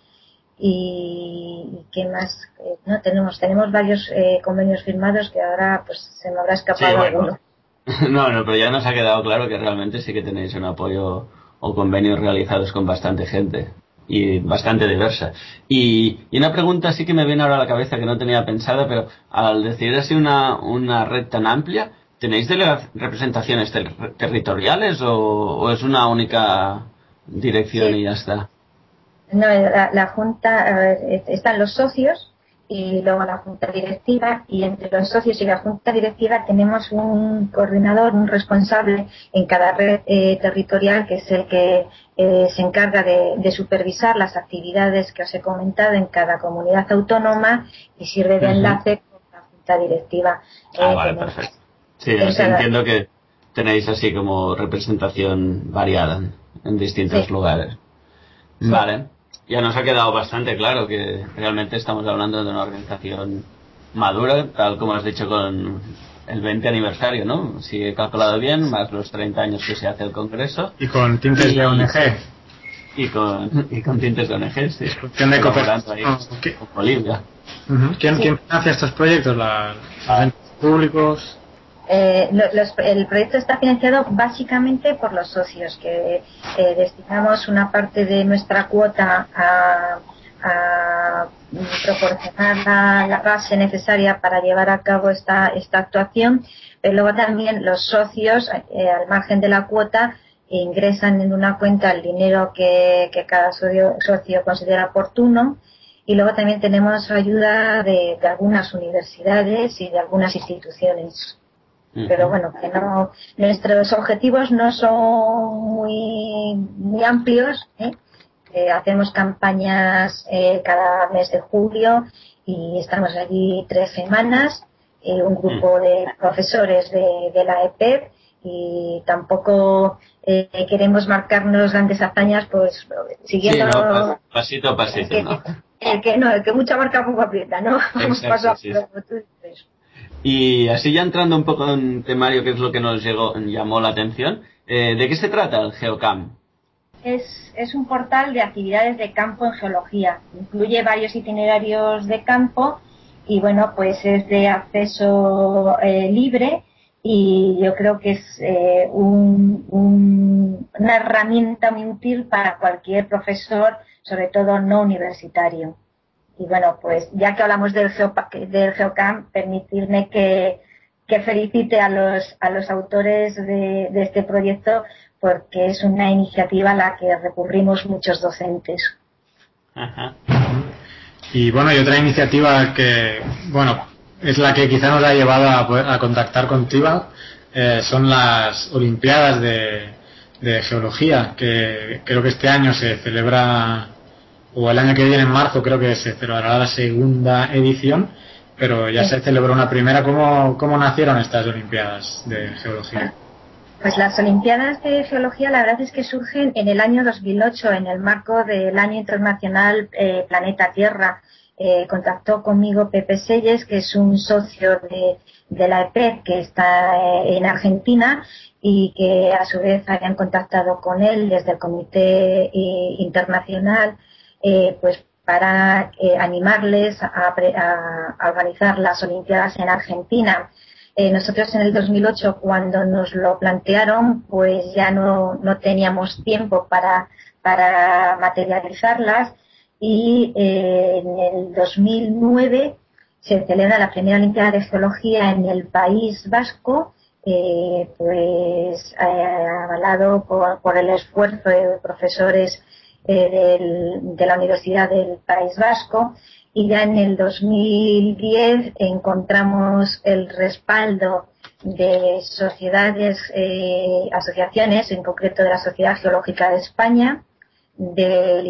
Y qué más, no tenemos varios convenios firmados que ahora pues se me habrá escapado alguno. No, pero ya nos ha quedado claro que realmente sí que tenéis un apoyo o convenios realizados con bastante gente y bastante diversa. Y una pregunta sí que me viene ahora a la cabeza que no tenía pensada, pero al decir así una red tan amplia, ¿tenéis representaciones territoriales o es una única dirección y ya está? No, la junta, están los socios y luego la junta directiva, y entre los socios y la junta directiva tenemos un coordinador, un responsable en cada red territorial, que es el que se encarga de supervisar las actividades que os he comentado en cada comunidad autónoma y sirve de enlace con la junta directiva. Vale, perfecto. Sí, entiendo que tenéis así como representación variada en distintos lugares. Sí. Vale. Ya nos ha quedado bastante claro que realmente estamos hablando de una organización madura, tal como has dicho con el 20 aniversario, ¿no? Si he calculado bien, más los 30 años que se hace el Congreso. Y con tintes de ONG. Y con tintes de ONG, sí. ¿Quién de cooperación ahí con Bolivia. ¿Quién financia estos proyectos? ¿Los entes públicos? El proyecto está financiado básicamente por los socios, que destinamos una parte de nuestra cuota a proporcionar la base necesaria para llevar a cabo esta actuación, pero luego también los socios, al margen de la cuota, ingresan en una cuenta el dinero que cada socio considera oportuno. Y luego también tenemos ayuda de algunas universidades y de algunas instituciones. Pero bueno, que no, nuestros objetivos no son muy amplios, hacemos campañas cada mes de julio y estamos allí 3 semanas, un grupo de profesores de la EPEP, y tampoco queremos marcarnos grandes hazañas, pues siguiendo pasito a pasito, ¿no? El que mucha marca poco aprieta, ¿no? Vamos paso a paso, como tú dices. Y así ya entrando un poco en temario, que es lo que nos llamó la atención, ¿de qué se trata el GeoCamp? Es un portal de actividades de campo en geología. Incluye varios itinerarios de campo y bueno, pues es de acceso libre, y yo creo que es una herramienta muy útil para cualquier profesor, sobre todo no universitario. Y bueno, pues ya que hablamos del GeoCamp, permitirme que felicite a los autores de este proyecto, porque es una iniciativa a la que recurrimos muchos docentes. Ajá. Y bueno, y otra iniciativa que, bueno, es la que quizá nos ha llevado a contactar contigo, son las Olimpiadas de Geología, que creo que este año se celebra, o el año que viene en marzo creo que se celebrará la segunda edición, pero ya se celebró una primera. ¿Cómo nacieron estas Olimpiadas de Geología? Pues las Olimpiadas de Geología, la verdad es que surgen en el año 2008, en el marco del Año Internacional Planeta Tierra. Contactó conmigo Pepe Selles, que es un socio de la EPEP, que está en Argentina, y que a su vez habían contactado con él desde el Comité Internacional, pues para animarles a organizar las Olimpiadas en Argentina. Nosotros en el 2008, cuando nos lo plantearon, pues ya no teníamos tiempo para materializarlas, y en el 2009 se celebra la primera Olimpiada de Geología en el País Vasco, avalado por el esfuerzo de profesores de la Universidad del País Vasco, y ya en el 2010 encontramos el respaldo de sociedades, asociaciones, en concreto de la Sociedad Geológica de España, del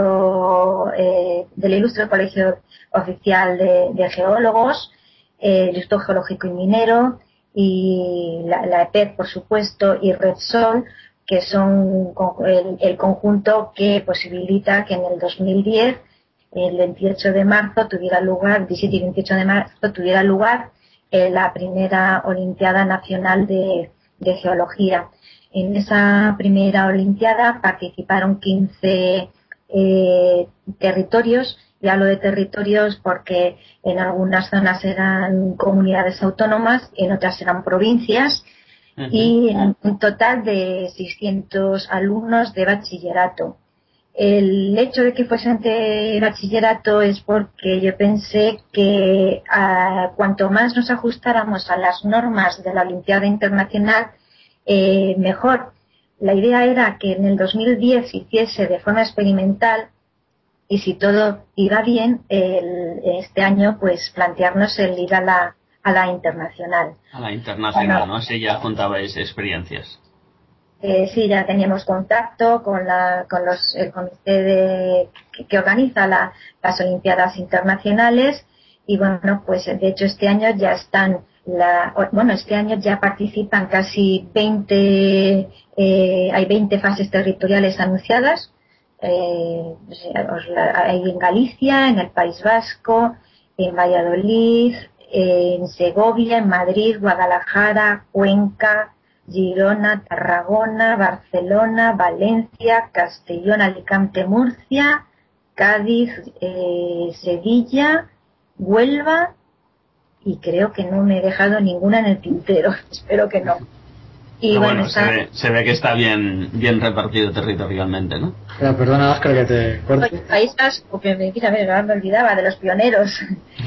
Ilustre Colegio Oficial de Geólogos, el Instituto Geológico y Minero, y la EPED, por supuesto, y Repsol, que son el conjunto que posibilita que en el 2010, el 28 de marzo, 17 y 28 de marzo, tuviera lugar la primera Olimpiada Nacional de Geología. En esa primera Olimpiada participaron 15 territorios, y hablo de territorios porque en algunas zonas eran comunidades autónomas, en otras eran provincias, y en un total de 600 alumnos de bachillerato. El hecho de que fuesen de bachillerato es porque yo pensé que cuanto más nos ajustáramos a las normas de la Olimpiada Internacional, mejor. La idea era que en el 2010 se hiciese de forma experimental, y si todo iba bien, este año pues plantearnos el ir a la internacional. A la internacional, ¿no? Así ya juntabais experiencias. Sí, ya teníamos contacto con el comité que organiza las Olimpiadas Internacionales, y bueno, pues de hecho este año ya están este año ya participan casi 20, hay 20 fases territoriales anunciadas. Hay en Galicia, en el País Vasco, en Valladolid, en Segovia, en Madrid, Guadalajara, Cuenca, Girona, Tarragona, Barcelona, Valencia, Castellón, Alicante, Murcia, Cádiz, Sevilla, Huelva, y creo que no me he dejado ninguna en el tintero. Espero que no. Y pero bueno, se ve que está bien repartido territorialmente, ¿no? Pero perdona, Óscar, que te corte. País Vasco, que me olvidaba de los pioneros.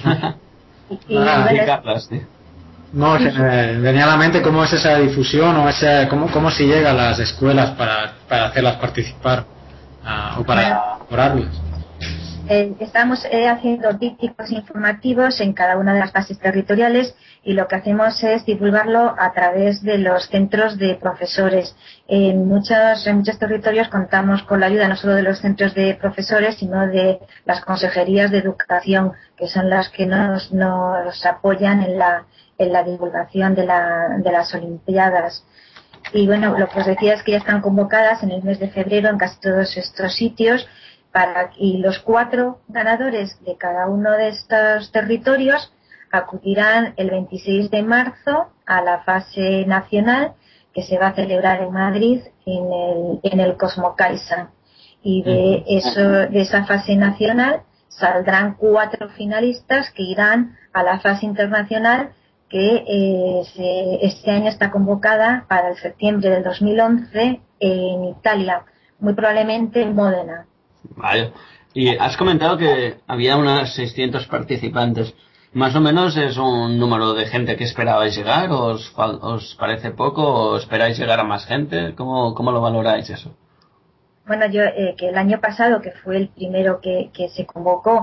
No, se me venía a la mente cómo es esa difusión, o cómo se llega a las escuelas para hacerlas participar, o para mejorarlas. Estamos haciendo dípticos informativos en cada una de las fases territoriales, y lo que hacemos es divulgarlo a través de los centros de profesores. En muchos territorios contamos con la ayuda no solo de los centros de profesores, sino de las consejerías de educación, que son las que nos apoyan en la divulgación de las Olimpiadas. Y bueno, lo que os decía es que ya están convocadas en el mes de febrero en casi todos estos sitios, y los 4 ganadores de cada uno de estos territorios acudirán el 26 de marzo a la fase nacional, que se va a celebrar en Madrid en el Cosmocaixa, y de esa fase nacional saldrán 4 finalistas que irán a la fase internacional, que este año está convocada para el septiembre del 2011 en Italia, muy probablemente en Módena. Vale. Y has comentado que había unos 600 participantes. ¿Más o menos es un número de gente que esperabais llegar? ¿Os parece poco? ¿O esperáis llegar a más gente? ¿Cómo lo valoráis eso? Bueno, yo que el año pasado, que fue el primero que se convocó,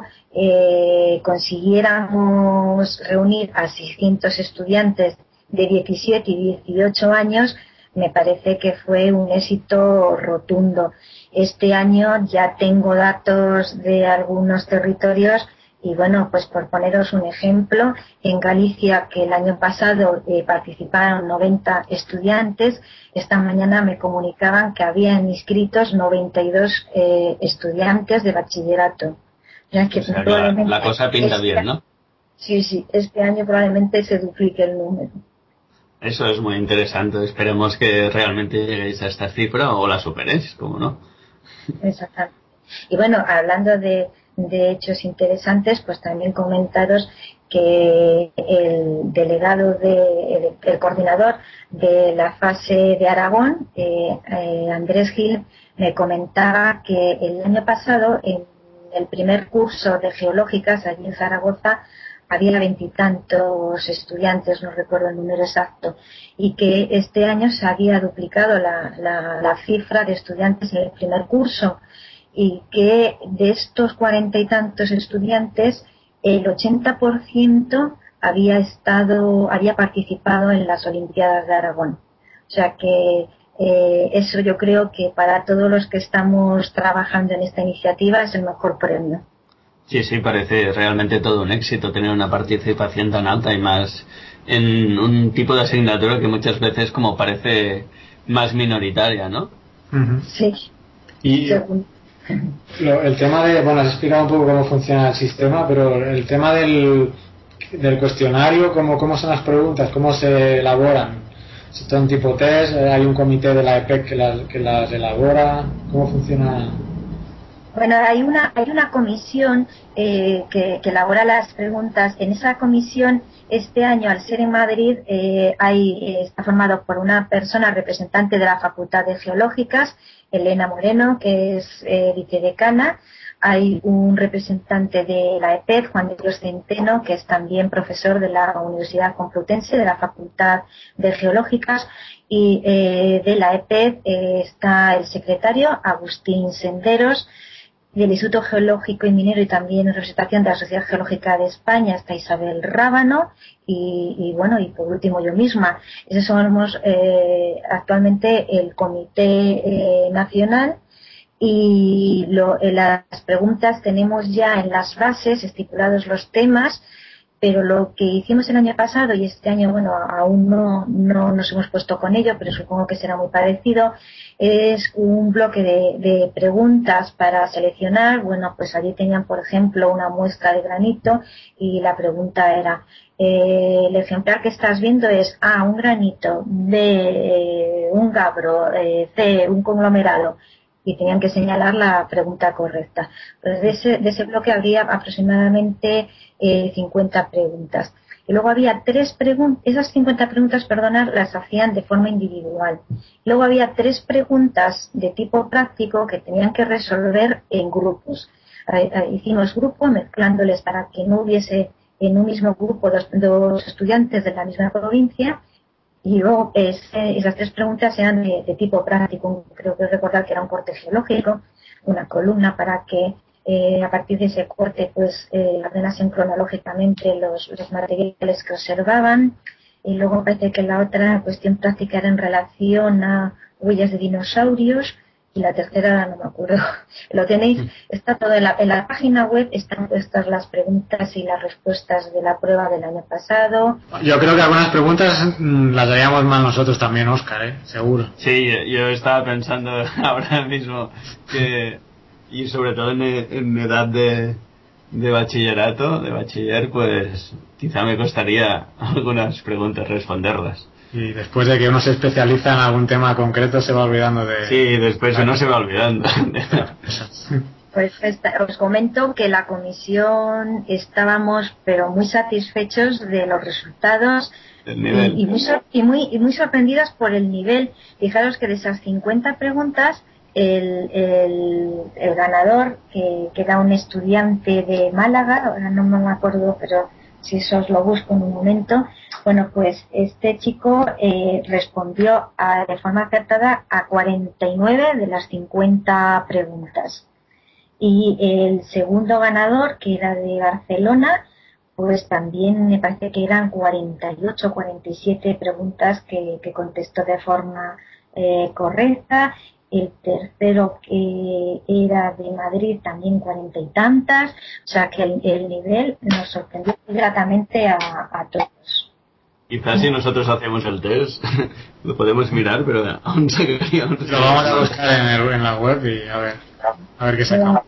consiguiéramos reunir a 600 estudiantes de 17 y 18 años, me parece que fue un éxito rotundo. Este año ya tengo datos de algunos territorios, y bueno, pues por poneros un ejemplo, en Galicia, que el año pasado participaron 90 estudiantes, esta mañana me comunicaban que habían inscritos 92 estudiantes de bachillerato. O sea que la cosa pinta bien, ¿no? Sí, este año probablemente se duplique el número. Eso es muy interesante. Esperemos que realmente lleguéis a esta cifra o la superéis, ¿cómo no? Exactamente. Y bueno, hablando de hechos interesantes, pues también comentaros que el delegado el coordinador de la fase de Aragón, Andrés Gil, me comentaba que el año pasado en el primer curso de geológicas allí en Zaragoza había 20 y tantos estudiantes, no recuerdo el número exacto, y que este año se había duplicado la cifra de estudiantes en el primer curso, y que de estos 40 y tantos estudiantes el 80% había participado en las Olimpiadas de Aragón. O sea que eso yo creo que para todos los que estamos trabajando en esta iniciativa es el mejor premio. Sí, parece realmente todo un éxito tener una participación tan alta y más en un tipo de asignatura que muchas veces como parece más minoritaria, ¿no? Uh-huh. Sí. Y el tema de, bueno, has explicado un poco cómo funciona el sistema, pero el tema del cuestionario, ¿cómo son las preguntas? ¿Cómo se elaboran? ¿Es todo un tipo test? ¿Hay un comité de la EPEC que las elabora? ¿Cómo funciona? Bueno, hay una comisión que elabora las preguntas. En esa comisión, este año, al ser en Madrid, está formado por una persona representante de la Facultad de Geológicas, Elena Moreno, que es vicedecana. Hay un representante de la EPED, Juan de Dios Centeno, que es también profesor de la Universidad Complutense, de la Facultad de Geológicas, y de la EPED está el secretario, Agustín Senderos. Del Instituto Geológico y Minero y también en representación de la Sociedad Geológica de España está Isabel Rábano y por último yo misma. Esos somos actualmente el Comité Nacional y las preguntas tenemos ya en las bases estipulados los temas, pero lo que hicimos el año pasado y este año, aún no nos hemos puesto con ello, pero supongo que será muy parecido, es un bloque de preguntas para seleccionar. Pues allí tenían, por ejemplo, una muestra de granito y la pregunta era, el ejemplar que estás viendo es A, un granito, B, un gabbro, C, un conglomerado, y tenían que señalar la pregunta correcta. Pues de ese bloque habría aproximadamente 50 preguntas. Y luego había 3 preguntas, esas 50 preguntas, las hacían de forma individual. Luego había 3 preguntas de tipo práctico que tenían que resolver en grupos. Hicimos grupo mezclándoles para que no hubiese en un mismo grupo dos estudiantes de la misma provincia. Y luego esas 3 preguntas eran de tipo práctico. Creo que recordar que era un corte geológico, una columna para que a partir de ese corte ordenasen cronológicamente los materiales que observaban. Y luego parece que la otra cuestión práctica era en relación a huellas de dinosaurios. Y la tercera no me acuerdo. Lo tenéis, está todo en la página web, están puestas las preguntas y las respuestas de la prueba del año pasado. Yo creo que algunas preguntas las haríamos mal nosotros también, Óscar, seguro. Sí, yo estaba pensando ahora mismo que, y sobre todo en edad de bachillerato, de bachiller, pues quizá me costaría algunas preguntas responderlas. Y después de que uno se especializa en algún tema concreto se va olvidando de... Sí, después uno se va olvidando. Pues os comento que la comisión estábamos pero muy satisfechos de los resultados y muy sorprendidas por el nivel. Fijaros que de esas 50 preguntas el ganador, que era un estudiante de Málaga, ahora no me acuerdo, pero si eso os lo busco en un momento. Pues este chico respondió de forma acertada a 49 de las 50 preguntas. Y el segundo ganador, que era de Barcelona, pues también me parece que eran 48, 47 preguntas que contestó de forma correcta. El tercero, que era de Madrid, también 40 y tantas. O sea que el nivel nos sorprendió gratamente a todos. Quizás si nosotros hacemos el test lo podemos mirar, pero aún sacaríamos. Lo vamos a buscar en la web y a ver qué sacamos.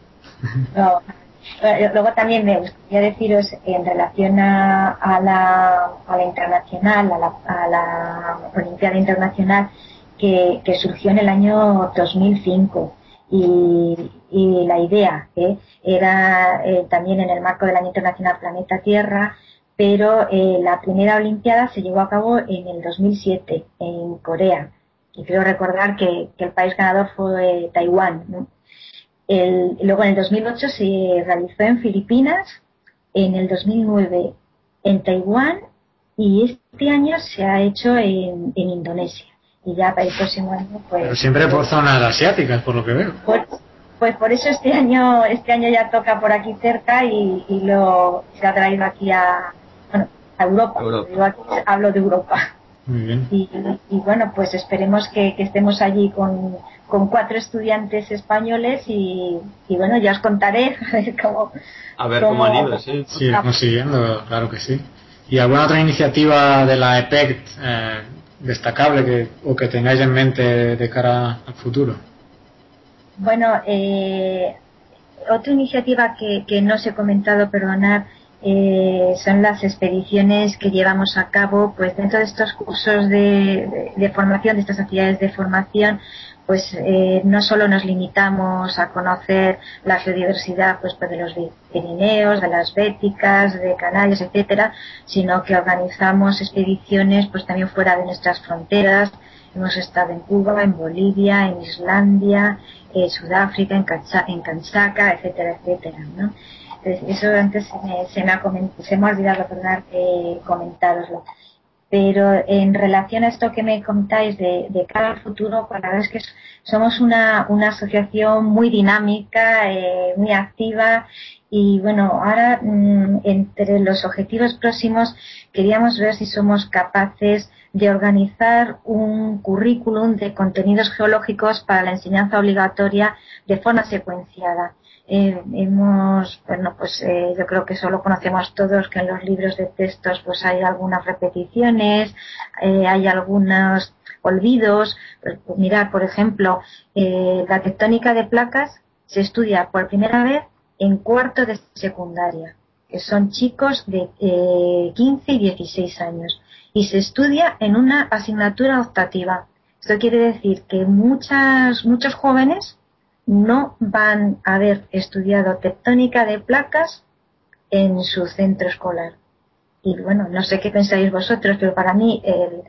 Luego también me gustaría deciros en relación a la internacional, a la Olimpiada Internacional que surgió en el año 2005 y la idea era también en el marco del Año Internacional Planeta Tierra, pero la primera Olimpiada se llevó a cabo en el 2007 en Corea, y creo recordar que el país ganador fue Taiwán, ¿no? Luego en el 2008 se realizó en Filipinas, en el 2009 en Taiwán, y este año se ha hecho en Indonesia. Y ya para el próximo año, pues... Pero siempre por zonas asiáticas, por lo que veo. Pues por eso este año ya toca por aquí cerca y se ha traído aquí a Europa. Yo aquí hablo de Europa. Muy bien. Y bueno, pues esperemos que estemos allí con 4 estudiantes españoles y bueno, ya os contaré a ver cómo han ido. Sí, iremos siguiendo, claro que sí. ¿Y alguna otra iniciativa de la EPEC destacable que tengáis en mente de cara al futuro? Bueno, otra iniciativa que no os he comentado, perdonad, son las expediciones que llevamos a cabo, pues dentro de estos cursos de formación, de estas actividades de formación, pues no solo nos limitamos a conocer la geodiversidad pues de los Pirineos, de las Béticas, de Canarias, etcétera, sino que organizamos expediciones pues también fuera de nuestras fronteras. Hemos estado en Cuba, en Bolivia, en Islandia, Sudáfrica, en Kanshaka, etcétera, etcétera, ¿no? Entonces, eso antes se me ha olvidado comentároslo. Pero en relación a esto que me contáis de cara al futuro, pues la verdad es que somos una asociación muy dinámica, muy activa, y bueno, ahora entre los objetivos próximos queríamos ver si somos capaces de organizar un currículum de contenidos geológicos para la enseñanza obligatoria de forma secuenciada. Yo creo que eso lo conocemos todos, que en los libros de textos pues hay algunas repeticiones, hay algunos olvidos. Mirad, por ejemplo, la tectónica de placas se estudia por primera vez en cuarto de secundaria, que son chicos de 15 y 16 años, y se estudia en una asignatura optativa. Esto quiere decir que muchos jóvenes no van a haber estudiado tectónica de placas en su centro escolar. Y bueno, no sé qué pensáis vosotros, pero para mí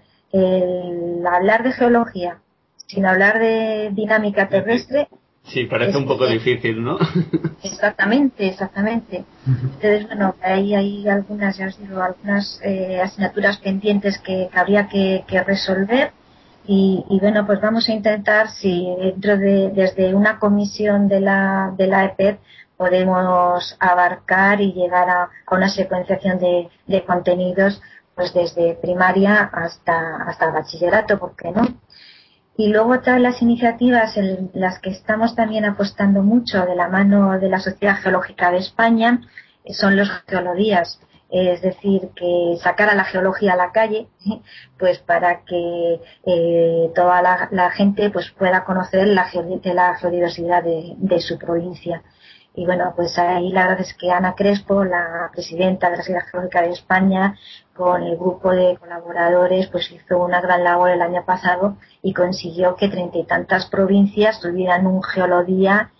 el hablar de geología sin hablar de dinámica terrestre... Sí, parece un poco difícil, ¿no? Exactamente. Entonces, bueno, ahí hay algunas, ya os digo, algunas asignaturas pendientes que habría que resolver. Y bueno, pues vamos a intentar si desde una comisión de la EPED podemos abarcar y llegar a una secuenciación de contenidos pues desde primaria hasta el bachillerato, ¿por qué no? Y luego todas las iniciativas en las que estamos también apostando mucho de la mano de la Sociedad Geológica de España son los geolodías. Es decir, que sacar a la geología a la calle, pues para que toda la gente pues pueda conocer la geodiversidad de su provincia. Y bueno, pues ahí la verdad es que Ana Crespo, la presidenta de la Sociedad Geológica de España, con el grupo de colaboradores, pues hizo una gran labor el año pasado y consiguió que 30 y tantas provincias tuvieran un geolodía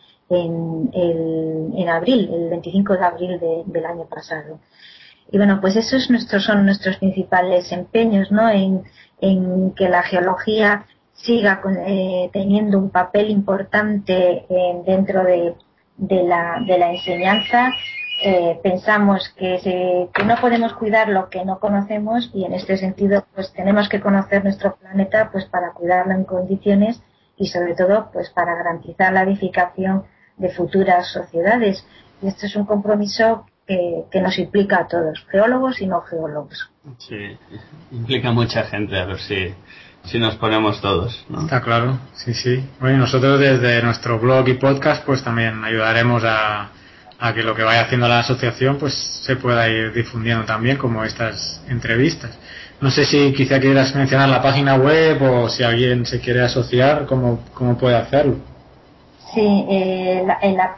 en abril, el 25 de abril del año pasado. Y bueno, pues esos son nuestros principales empeños, ¿no? En que la geología siga teniendo un papel importante dentro de la enseñanza. Pensamos que no podemos cuidar lo que no conocemos, y en este sentido pues tenemos que conocer nuestro planeta pues para cuidarlo en condiciones y sobre todo pues para garantizar la edificación de futuras sociedades. Y esto es un compromiso que nos implica a todos, geólogos y no geólogos. Sí, implica mucha gente, a ver si nos ponemos todos, ¿no? Está claro, sí. Bueno, nosotros desde nuestro blog y podcast pues también ayudaremos a que lo que vaya haciendo la asociación pues se pueda ir difundiendo también, como estas entrevistas. No sé si quizá quieras mencionar la página web o si alguien se quiere asociar, ¿cómo puede hacerlo? Sí, en la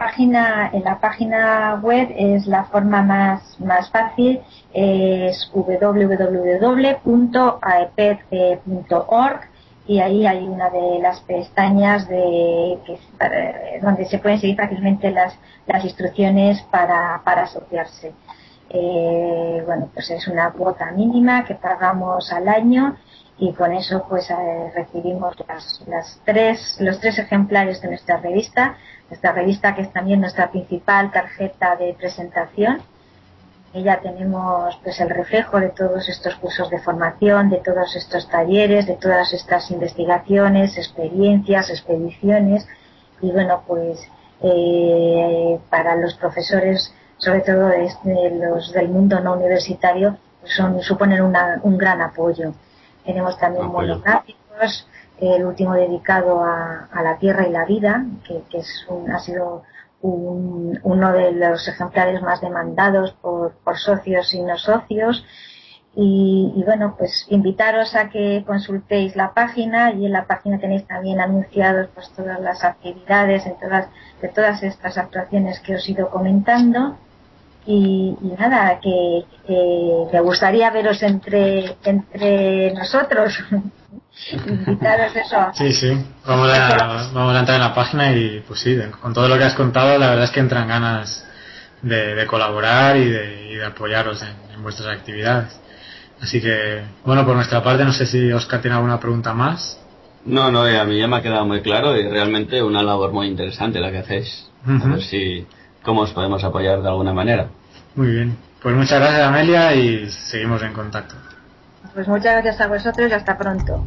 página web es la forma más fácil, es www.aeped.org, y ahí hay una de las pestañas donde se pueden seguir fácilmente las instrucciones para asociarse. Bueno, pues es una cuota mínima que pagamos al año y con eso pues recibimos los tres ejemplares de nuestra revista que es también nuestra principal tarjeta de presentación. En ella tenemos pues el reflejo de todos estos cursos de formación, de todos estos talleres, de todas estas investigaciones, experiencias, expediciones y bueno, pues para los profesores, sobre todo los del mundo no universitario, suponen un gran apoyo. Tenemos también monográficos, el último dedicado a la tierra y la vida, que ha sido uno de los ejemplares más demandados por socios y no socios. Y bueno, pues invitaros a que consultéis la página, y en la página tenéis también anunciados pues todas las actividades de todas estas actuaciones que os he ido comentando. Y nada, que me gustaría veros entre nosotros. Invitaros eso. Sí, vamos a entrar en la página y pues sí, con todo lo que has contado la verdad es que entran ganas de colaborar y de apoyaros en vuestras actividades. Así que, bueno, por nuestra parte, no sé si Óscar tiene alguna pregunta más. No, a mí ya me ha quedado muy claro y realmente una labor muy interesante la que hacéis. A ver si cómo os podemos apoyar de alguna manera. Muy bien, pues muchas gracias, Amelia, y seguimos en contacto. Pues muchas gracias a vosotros y hasta pronto.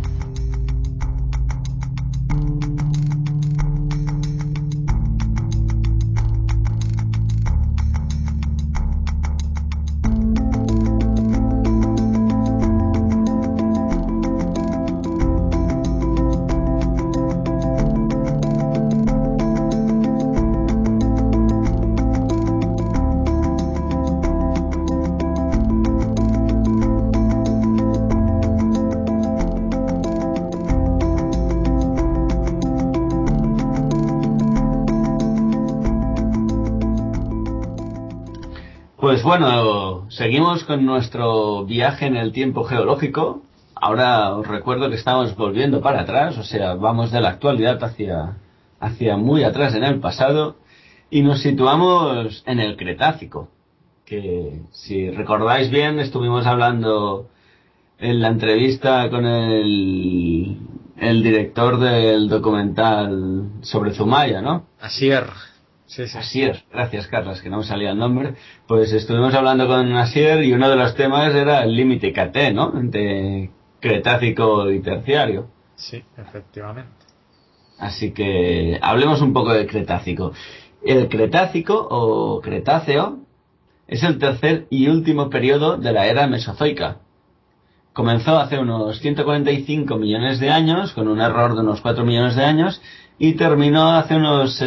Pues bueno, seguimos con nuestro viaje en el tiempo geológico. Ahora os recuerdo que estamos volviendo para atrás, o sea, vamos de la actualidad hacia muy atrás en el pasado y nos situamos en el Cretácico, que si recordáis bien estuvimos hablando en la entrevista con el director del documental sobre Zumaya, ¿no? Asier. Sí. Asier, gracias Carlos, que no me salía el nombre. Pues estuvimos hablando con Asier y uno de los temas era el límite KT, ¿no? Entre Cretácico y Terciario. Sí, efectivamente. Así que hablemos un poco del Cretácico. El Cretácico o Cretáceo es el tercer y último periodo de la era Mesozoica. Comenzó hace unos 145 millones de años, con un error de unos 4 millones de años, y terminó hace unos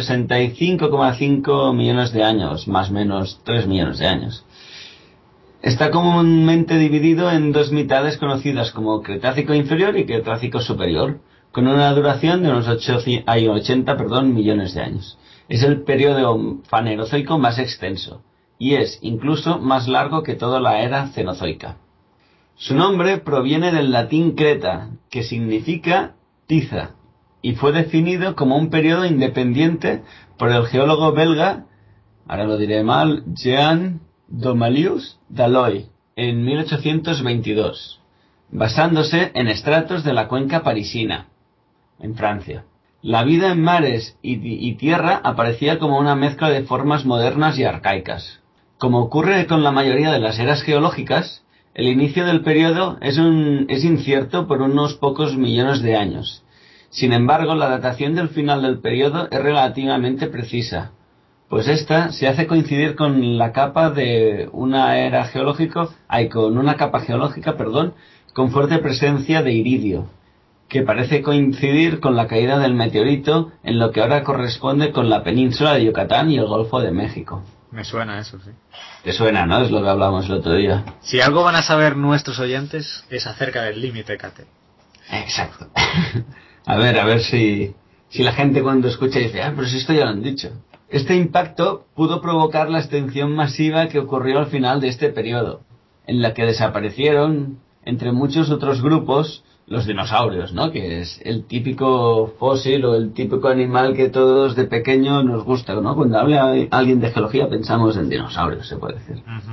65,5 millones de años, más o menos 3 millones de años. Está comúnmente dividido en dos mitades conocidas como Cretácico inferior y Cretácico superior, con una duración de unos 80 millones de años. Es el periodo fanerozoico más extenso, y es incluso más largo que toda la era cenozoica. Su nombre proviene del latín creta, que significa tiza, y fue definido como un periodo independiente por el geólogo belga, ahora lo diré mal, Jean Domalius Dalloy, en 1822, basándose en estratos de la cuenca parisina, en Francia. La vida en mares y tierra aparecía como una mezcla de formas modernas y arcaicas. Como ocurre con la mayoría de las eras geológicas, el inicio del periodo es incierto por unos pocos millones de años. Sin embargo, la datación del final del periodo es relativamente precisa, pues esta se hace coincidir con la capa de una era con una capa geológica, con fuerte presencia de iridio, que parece coincidir con la caída del meteorito en lo que ahora corresponde con la península de Yucatán y el Golfo de México. Me suena eso, sí. Te suena, ¿no? Es lo que hablamos el otro día. Si algo van a saber nuestros oyentes es acerca del límite KT. Exacto. A ver si la gente cuando escucha dice, pero si esto ya lo han dicho. Este impacto pudo provocar la extinción masiva que ocurrió al final de este periodo, en la que desaparecieron, entre muchos otros grupos, los dinosaurios, ¿no? Que es el típico fósil o el típico animal que todos de pequeño nos gusta, ¿no? Cuando habla alguien de geología pensamos en dinosaurios, se puede decir.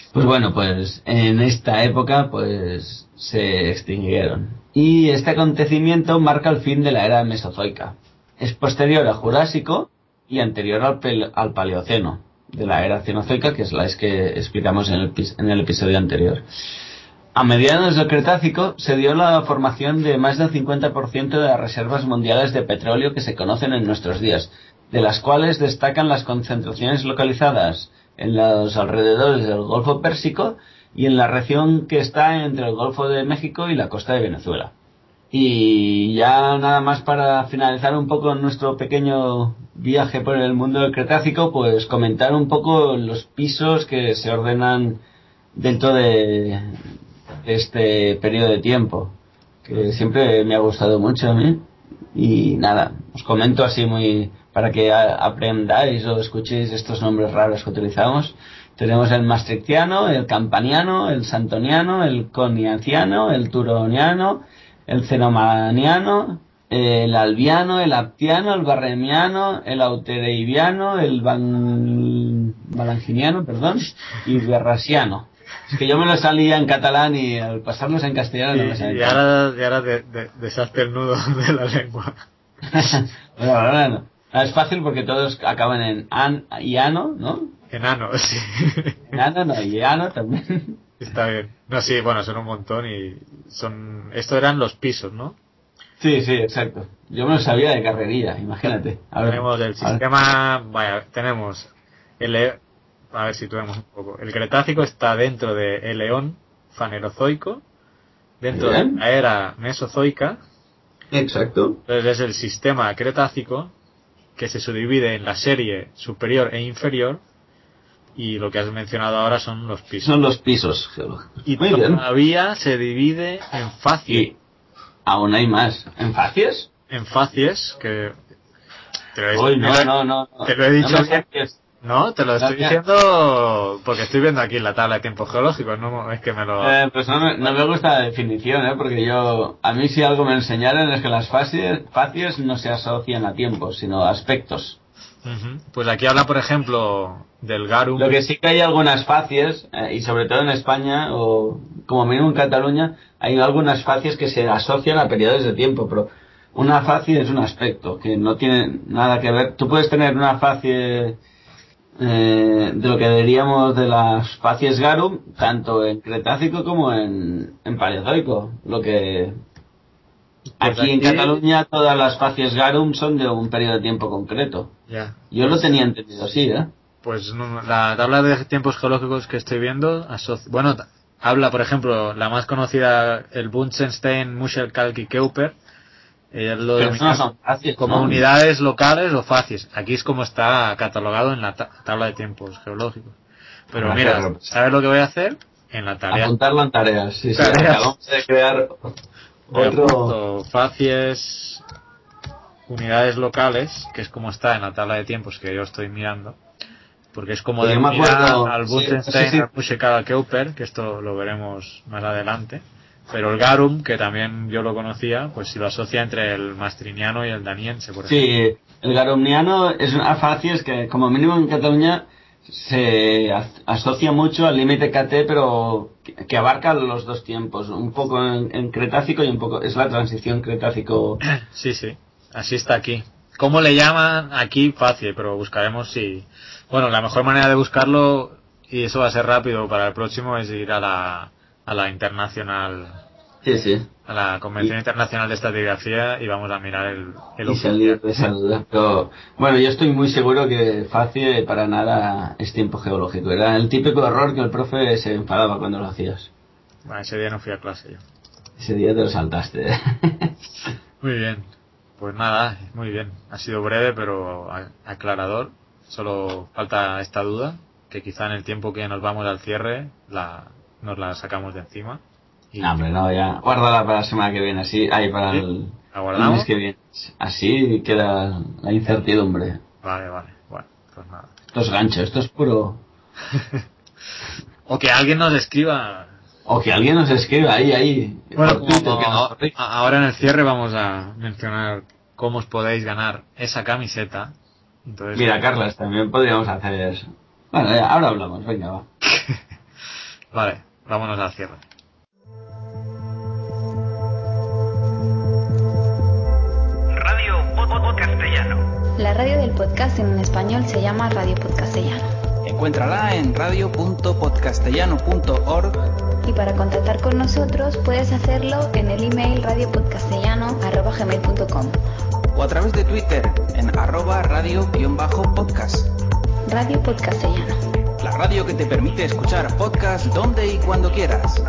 Pues bueno, pues en esta época pues se extinguieron. Y este acontecimiento marca el fin de la era mesozoica. Es posterior al Jurásico y anterior al Paleoceno, de la era cenozoica, que es la que explicamos en el episodio anterior. A mediados del Cretácico se dio la formación de más del 50% de las reservas mundiales de petróleo que se conocen en nuestros días, de las cuales destacan las concentraciones localizadas en los alrededores del Golfo Pérsico y en la región que está entre el Golfo de México y la costa de Venezuela. Y ya nada más para finalizar un poco nuestro pequeño viaje por el mundo del Cretácico, pues comentar un poco los pisos que se ordenan dentro de este periodo de tiempo, que siempre me ha gustado mucho a mí. Y nada, os comento así muy para que aprendáis o escuchéis estos nombres raros que utilizamos. Tenemos el maastrichtiano, el campaniano, el santoniano, el coniaciano, el turoniano, el cenomaniano, el albiano, el aptiano, el barremiano, el autereiviano, el balanginiano, y el berrasiano. Es que yo me lo salía en catalán y al pasarlos en castellano no me salía. Y ahora deshaste el nudo de la lengua. Bueno, es fácil porque todos acaban en an y ano, ¿no? Enano, sí. Enano, no, y ano también. Está bien. No, sí, bueno, son un montón y son... Esto eran los pisos, ¿no? Sí, exacto. Yo me lo sabía de carrerilla, imagínate. Tenemos el sistema... Vaya, tenemos... A ver si situemos un poco. El Cretácico está dentro del Eón Fanerozoico, dentro de la era Mesozoica. Exacto. Entonces es el sistema Cretácico, que se subdivide en la serie superior e inferior, y lo que has mencionado ahora son los pisos. Son los pisos geológicos. Y todavía se divide en facies. Y aún hay más. ¿En facies? En facies, que... Te lo he dicho bien. No, te lo estoy diciendo porque estoy viendo aquí la tabla de tiempos geológicos, no es que me lo... Pues no me gusta la definición, porque a mí si algo me enseñaron es que las facies no se asocian a tiempos, sino a aspectos. Pues aquí habla, por ejemplo, del garum. Lo que sí que hay algunas facies, y sobre todo en España, o como mínimo en Cataluña, hay algunas facies que se asocian a periodos de tiempo, pero una facie es un aspecto, que no tiene nada que ver. Tú puedes tener una facie... de lo que diríamos de las facies garum, tanto en Cretácico como en Paleozoico. Lo que aquí en Cataluña todas las facies garum son de un periodo de tiempo concreto. Ya. Yo lo tenía entendido así, Pues no, la tabla de tiempos geológicos que estoy viendo, habla, por ejemplo, la más conocida, el Bunsenstein Muschelkalk Keuper. Lo denomina como unidades locales o facies. Aquí es como está catalogado en la tabla de tiempos geológicos. Pero mira, ¿sabes lo que voy a hacer? En la tarea. Apuntarlo en tareas. Sí, acabamos de crear otro... Facies, unidades locales, que es como está en la tabla de tiempos que yo estoy mirando. Porque es como denominar al Bunsenstein Muschelkalk Keuper, que esto lo veremos más adelante. Pero el garum, que también yo lo conocía, pues si lo asocia entre el maastrichtiano y el daniense, por ejemplo. Sí, el garumniano es una facies que, como mínimo en Cataluña, se asocia mucho al límite KT, pero que abarca los dos tiempos, un poco en Cretácico y un poco... Es la transición Cretácico. Sí, así está aquí. ¿Cómo le llaman aquí? Facie, pero buscaremos si... Bueno, la mejor manera de buscarlo, y eso va a ser rápido para el próximo, es ir a la internacional, a la Convención Internacional de Estratigrafía, y vamos a mirar el y salir de esa duda. Pero, bueno, yo estoy muy seguro que facie para nada es tiempo geológico. Era el típico error que el profe se enfadaba cuando lo hacías. Bueno, ese día no fui a clase yo. Ese día te lo saltaste. Muy bien. Pues nada, muy bien. Ha sido breve pero aclarador. Solo falta esta duda, que quizá en el tiempo que nos vamos al cierre nos la sacamos de encima. No, hombre, no, ya. Guárdala para la semana que viene, así. Para el mes que viene. Así queda la incertidumbre. Vale. Bueno, pues nada. Esto es gancho, esto es puro. O que alguien nos escriba. Ahí. Bueno, ahora en el cierre vamos a mencionar cómo os podéis ganar esa camiseta. Entonces, mira, Carlas, también podríamos hacer eso. Bueno, ahora hablamos, venga, va. Vale, vámonos al cierre. Radio Podcastellano. La radio del podcast en español se llama Radio Podcastellano. Encuéntrala en radio.podcastellano.org. Y para contactar con nosotros puedes hacerlo en el email radiopodcastellano@gmail.com o a través de Twitter en @radio_podcast. Radio Podcastellano. La radio que te permite escuchar podcast donde y cuando quieras.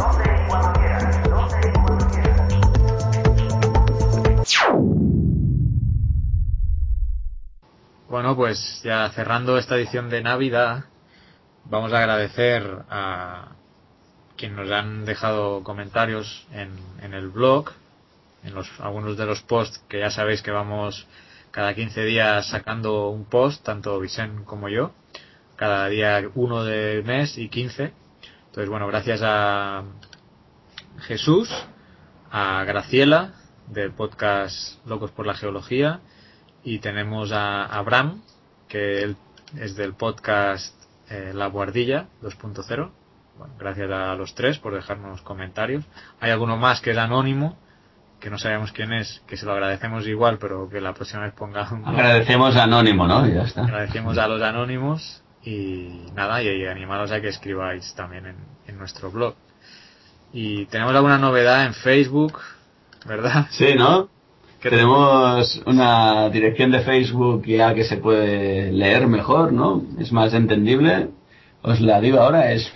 Bueno, pues ya cerrando esta edición de Navidad, vamos a agradecer a quienes nos han dejado comentarios en el blog, en algunos de los posts que ya sabéis que vamos cada 15 días sacando un post, tanto Vicent como yo, cada día 1 del mes y 15. Entonces, bueno, gracias a Jesús, a Graciela, del podcast Locos por la Geología, y tenemos a Abraham, que él es del podcast La Guardilla 2.0. Bueno, gracias a los tres por dejarnos comentarios. Hay alguno más que es anónimo, que no sabemos quién es, que se lo agradecemos igual, pero que la próxima vez ponga un... Agradecemos a Anónimo, ¿no? Y ya está. Agradecemos a los anónimos y nada, y animaros a que escribáis también en nuestro blog. Y tenemos alguna novedad en Facebook, ¿verdad? Sí, ¿no? Tenemos una dirección de Facebook ya que se puede leer mejor, ¿no? Es más entendible. Os la digo ahora, es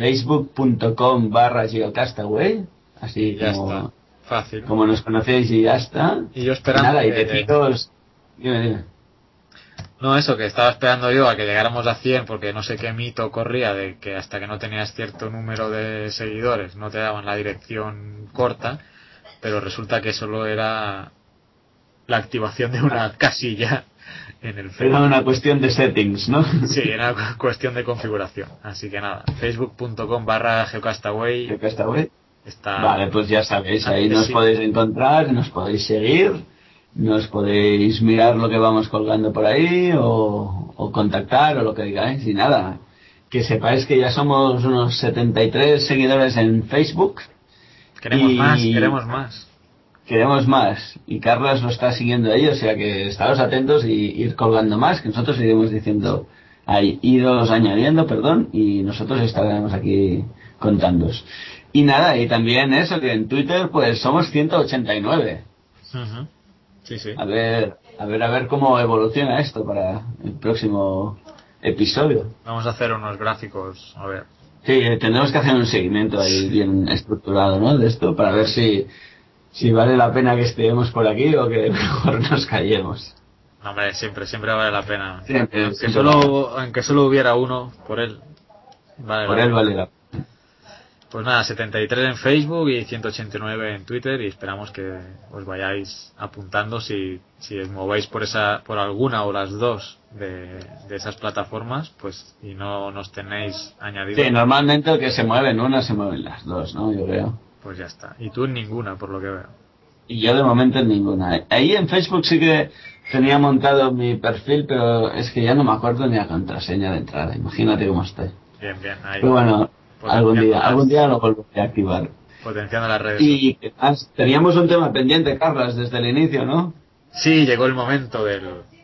facebook.com/geocastaway. Así ya como, está. Fácil. Como nos conocéis y ya está. Y yo esperando. Nada, y deciros... Dime. No, eso, que estaba esperando yo a que llegáramos a 100 porque no sé qué mito corría de que hasta que no tenías cierto número de seguidores no te daban la dirección corta, pero resulta que solo era la activación de una casilla en el Facebook. Era una cuestión de settings, ¿no? Sí, era una cuestión de configuración. Así que nada, facebook.com/geocastaway. Geocastaway. Está... Vale, pues ya sabéis, ahí nos podéis encontrar, nos podéis seguir, nos podéis mirar lo que vamos colgando por ahí o contactar o lo que digáis. Y nada, que sepáis que ya somos unos 73 seguidores en Facebook. Queremos más. Queremos más, y Carlos lo está siguiendo ahí, o sea que estaos atentos y ir colgando más, que nosotros iremos diciendo, iros añadiendo, y nosotros estaremos aquí contándoos. Y nada, y también eso, que en Twitter pues somos 189. Uh-huh. Sí, sí. A ver cómo evoluciona esto para el próximo episodio. Vamos a hacer unos gráficos, a ver. Sí, tendremos que hacer un seguimiento ahí bien estructurado, ¿no? De esto, para ver si vale la pena que estemos por aquí o que mejor nos callemos. No, hombre, siempre vale la pena. Siempre, aunque solo hubiera uno, por él vale la pena. Pues nada, 73 en Facebook y 189 en Twitter, y esperamos que os vayáis apuntando si os movéis por alguna o las dos de esas plataformas, pues, y no nos tenéis añadido. Sí, normalmente el que se mueve en una se mueven las dos, ¿no? Yo creo. Pues ya está. Y tú en ninguna, por lo que veo. Y yo de momento en ninguna. Ahí en Facebook sí que tenía montado mi perfil, pero es que ya no me acuerdo ni la contraseña de entrada. Imagínate cómo estoy. Bien. Ahí. Pero bueno, algún día lo volveré a activar. Potenciando las redes. Y teníamos un tema pendiente, Carlos, desde el inicio, ¿no? Sí, llegó el momento de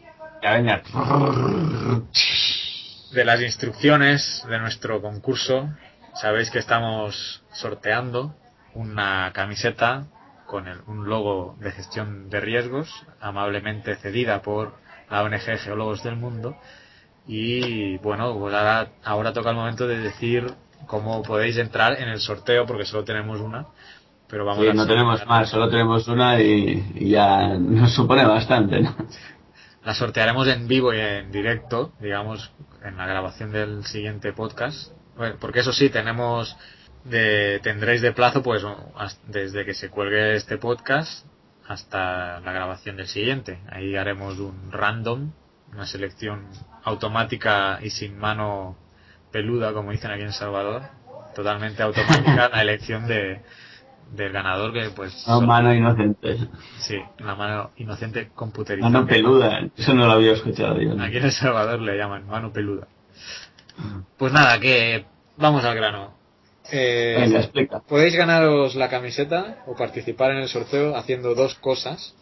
las instrucciones de nuestro concurso. Sabéis que estamos sorteando una camiseta con un logo de gestión de riesgos, amablemente cedida por la ONG Geólogos del Mundo. Y bueno, pues ahora toca el momento de decir cómo podéis entrar en el sorteo, porque solo tenemos una. Pero vamos no tenemos más, solo tenemos una y ya nos supone bastante, ¿no? La sortearemos en vivo y en directo, digamos, en la grabación del siguiente podcast. Bueno, porque eso sí, tendréis de plazo pues desde que se cuelgue este podcast hasta la grabación del siguiente. Ahí haremos un random, una selección automática y sin mano peluda, como dicen aquí en Salvador, totalmente automática, la elección del ganador, que pues mano inocente. Sí, una mano inocente computerizada. Mano peluda, eso no lo había escuchado yo, ¿no? Aquí en El Salvador le llaman mano peluda. Pues nada, que vamos al grano. Venga, explica. Podéis ganaros la camiseta o participar en el sorteo haciendo dos cosas.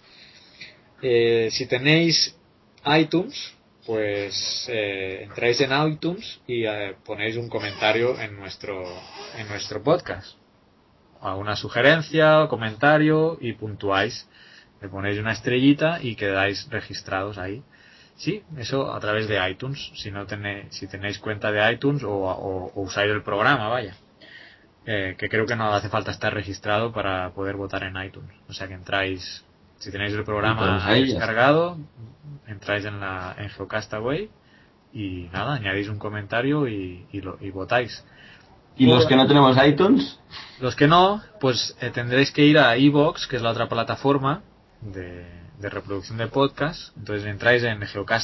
Si tenéis iTunes, pues entráis en iTunes y ponéis un comentario en nuestro podcast, alguna sugerencia o comentario, y puntuáis, le ponéis una estrellita y quedáis registrados ahí. Sí, eso a través de iTunes, si tenéis cuenta de iTunes o usáis el programa, vaya, que creo que no hace falta estar registrado para poder votar en iTunes. O sea que entráis, si tenéis el programa descargado, entráis en Geocastaway y nada, añadís un comentario y votáis. ¿Y los que no tenemos iTunes? Los que no, pues tendréis que ir a iVoox, que es la otra plataforma de reproducción de podcast. Entonces entráis en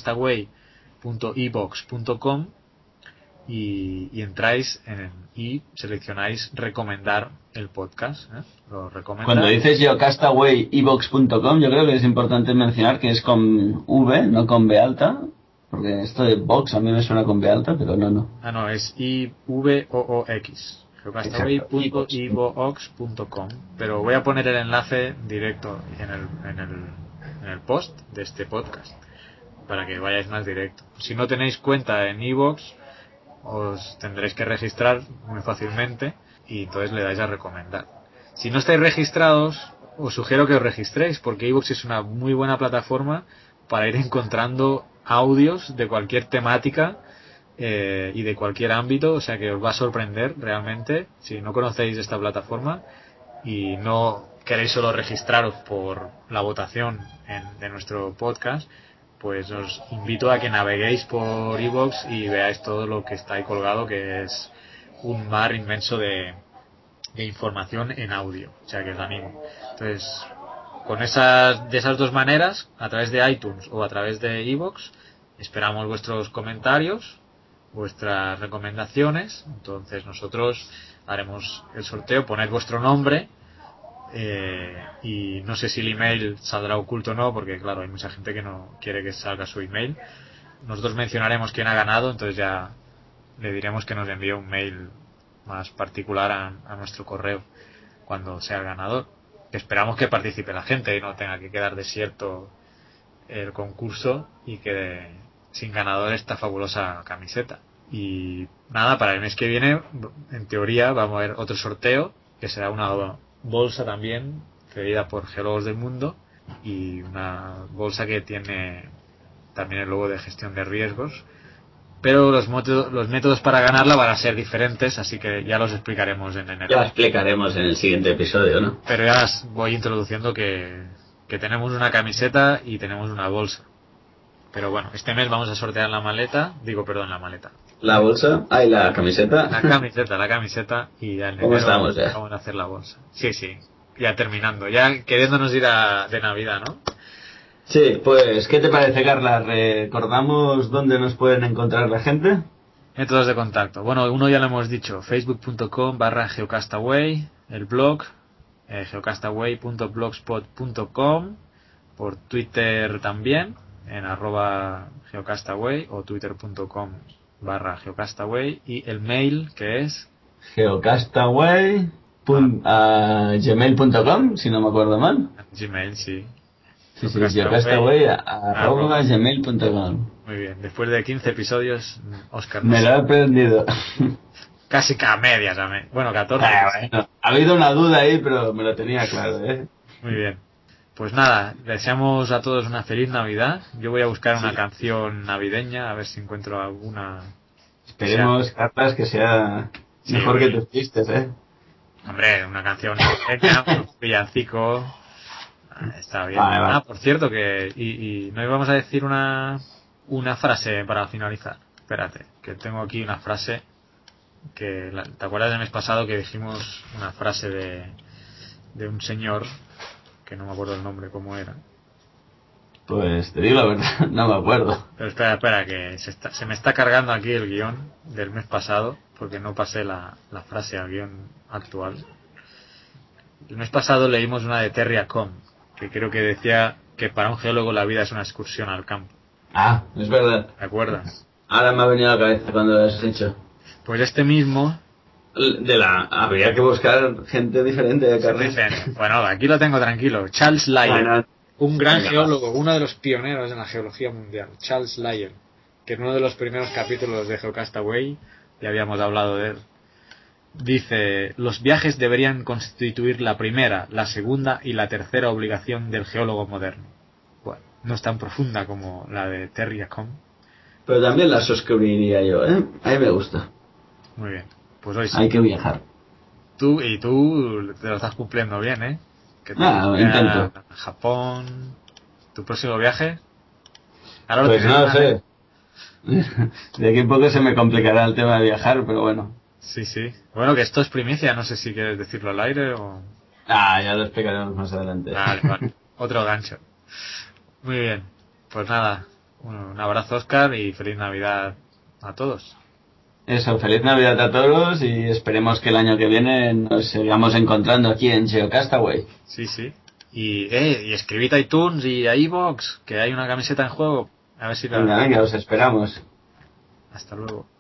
geocastaway.ivox.com y entráis y seleccionáis recomendar el podcast. Lo recomendáis. Cuando dices geocastaway.ivox.com, yo creo que es importante mencionar que es con V, no con B alta, porque esto de Vox a mí me suena con B alta, pero no. No, es IVOOX. geocastaway.ivox.com. Pero voy a poner el enlace directo en el post de este podcast para que vayáis más directo. Si no tenéis cuenta en iVoox, os tendréis que registrar muy fácilmente y entonces le dais a recomendar. Si no estáis registrados, os sugiero que os registréis, porque iVoox es una muy buena plataforma para ir encontrando audios de cualquier temática y de cualquier ámbito. O sea que os va a sorprender realmente si no conocéis esta plataforma y no queréis solo registraros por la votación de nuestro podcast. Pues os invito a que naveguéis por iVoox y veáis todo lo que está ahí colgado, que es un mar inmenso de información en audio. O sea que os animo. Entonces, de esas dos maneras, a través de iTunes o a través de iVoox, esperamos vuestros comentarios, vuestras recomendaciones. Entonces nosotros haremos el sorteo, poned vuestro nombre. Y no sé si el email saldrá oculto o no, porque claro, hay mucha gente que no quiere que salga su email. Nosotros mencionaremos quién ha ganado, entonces ya le diremos que nos envíe un mail más particular a nuestro correo cuando sea el ganador. Esperamos que participe la gente y no tenga que quedar desierto el concurso y quede sin ganador esta fabulosa camiseta. Y nada, para el mes que viene, en teoría, vamos a ver otro sorteo, que será una bolsa también cedida por Geólogos del Mundo, y una bolsa que tiene también el logo de gestión de riesgos, pero los métodos para ganarla van a ser diferentes, así que ya los explicaremos en enero. Ya lo explicaremos en el siguiente episodio, ¿no? Pero ya voy introduciendo que tenemos una camiseta y tenemos una bolsa. Pero bueno, este mes vamos a sortear la maleta. La bolsa, y la camiseta. La camiseta y ya en ¿Cómo enero estamos ya? vamos a hacer la bolsa. Sí, ya terminando, ya queriéndonos ir de Navidad, ¿no? Sí, pues, ¿qué te parece, Carla? ¿Recordamos dónde nos pueden encontrar la gente? Métodos de contacto. Bueno, uno ya lo hemos dicho, facebook.com/geocastaway, el blog, geocastaway.blogspot.com, por Twitter también, en @geocastaway o twitter.com/geocastaway, y el mail que es geocastaway.gmail.com, si no me acuerdo mal. Gmail, sí. Sí, geocastaway@gmail.com. Muy bien, después de 15 episodios, Óscar me lo he aprendido. Casi a medias, bueno, 14. Bueno, ha habido una duda ahí, pero me lo tenía claro, Muy bien. Pues nada, deseamos a todos una feliz Navidad. Yo voy a buscar una canción navideña, a ver si encuentro alguna. Esperemos, Carlas, que sea mejor que tus chistes, Hombre, una canción navideña, un villancico. Está bien. Vale. Por cierto, que y no íbamos a decir una frase para finalizar. Espérate, que tengo aquí una frase que ¿te acuerdas del mes pasado que dijimos una frase de un señor que no me acuerdo el nombre cómo era? Pues te digo la verdad, no me acuerdo. Pero espera, que se me está cargando aquí el guión del mes pasado, porque no pasé la frase al guión actual. El mes pasado leímos una de Terry Acom, que creo que decía que para un geólogo la vida es una excursión al campo. Es verdad. ¿Te acuerdas? Ahora me ha venido a la cabeza cuando lo has hecho. Pues este mismo Habría que buscar gente diferente de Carles. Bueno, aquí lo tengo tranquilo. Charles Lyell, un gran Venga, geólogo, uno de los pioneros en la geología mundial. Charles Lyell, que en uno de los primeros capítulos de GeoCastaway ya habíamos hablado de él. Dice: los viajes deberían constituir la primera, la segunda y la tercera obligación del geólogo moderno. Bueno, no es tan profunda como la de Terry Acom. Pero también la suscribiría yo, ¿eh? A mí me gusta. Muy bien, pues hoy sí. Hay que viajar. Tú te lo estás cumpliendo bien, ¿eh? Que te intento. a Japón. ¿Tu próximo viaje? Ahora Pues lo no sé. De aquí a poco se me complicará el tema de viajar, pero bueno. Sí. Bueno, que esto es primicia, no sé si quieres decirlo al aire o... Ya lo explicaremos más adelante. Vale. Otro gancho. Muy bien. Pues nada, un abrazo, Óscar, y feliz Navidad a todos. Eso, feliz Navidad a todos y esperemos que el año que viene nos sigamos encontrando aquí en GeoCastaway. Sí. Y escribid a iTunes y a iVoox, que hay una camiseta en juego. A ver si Venga, os esperamos. Hasta luego.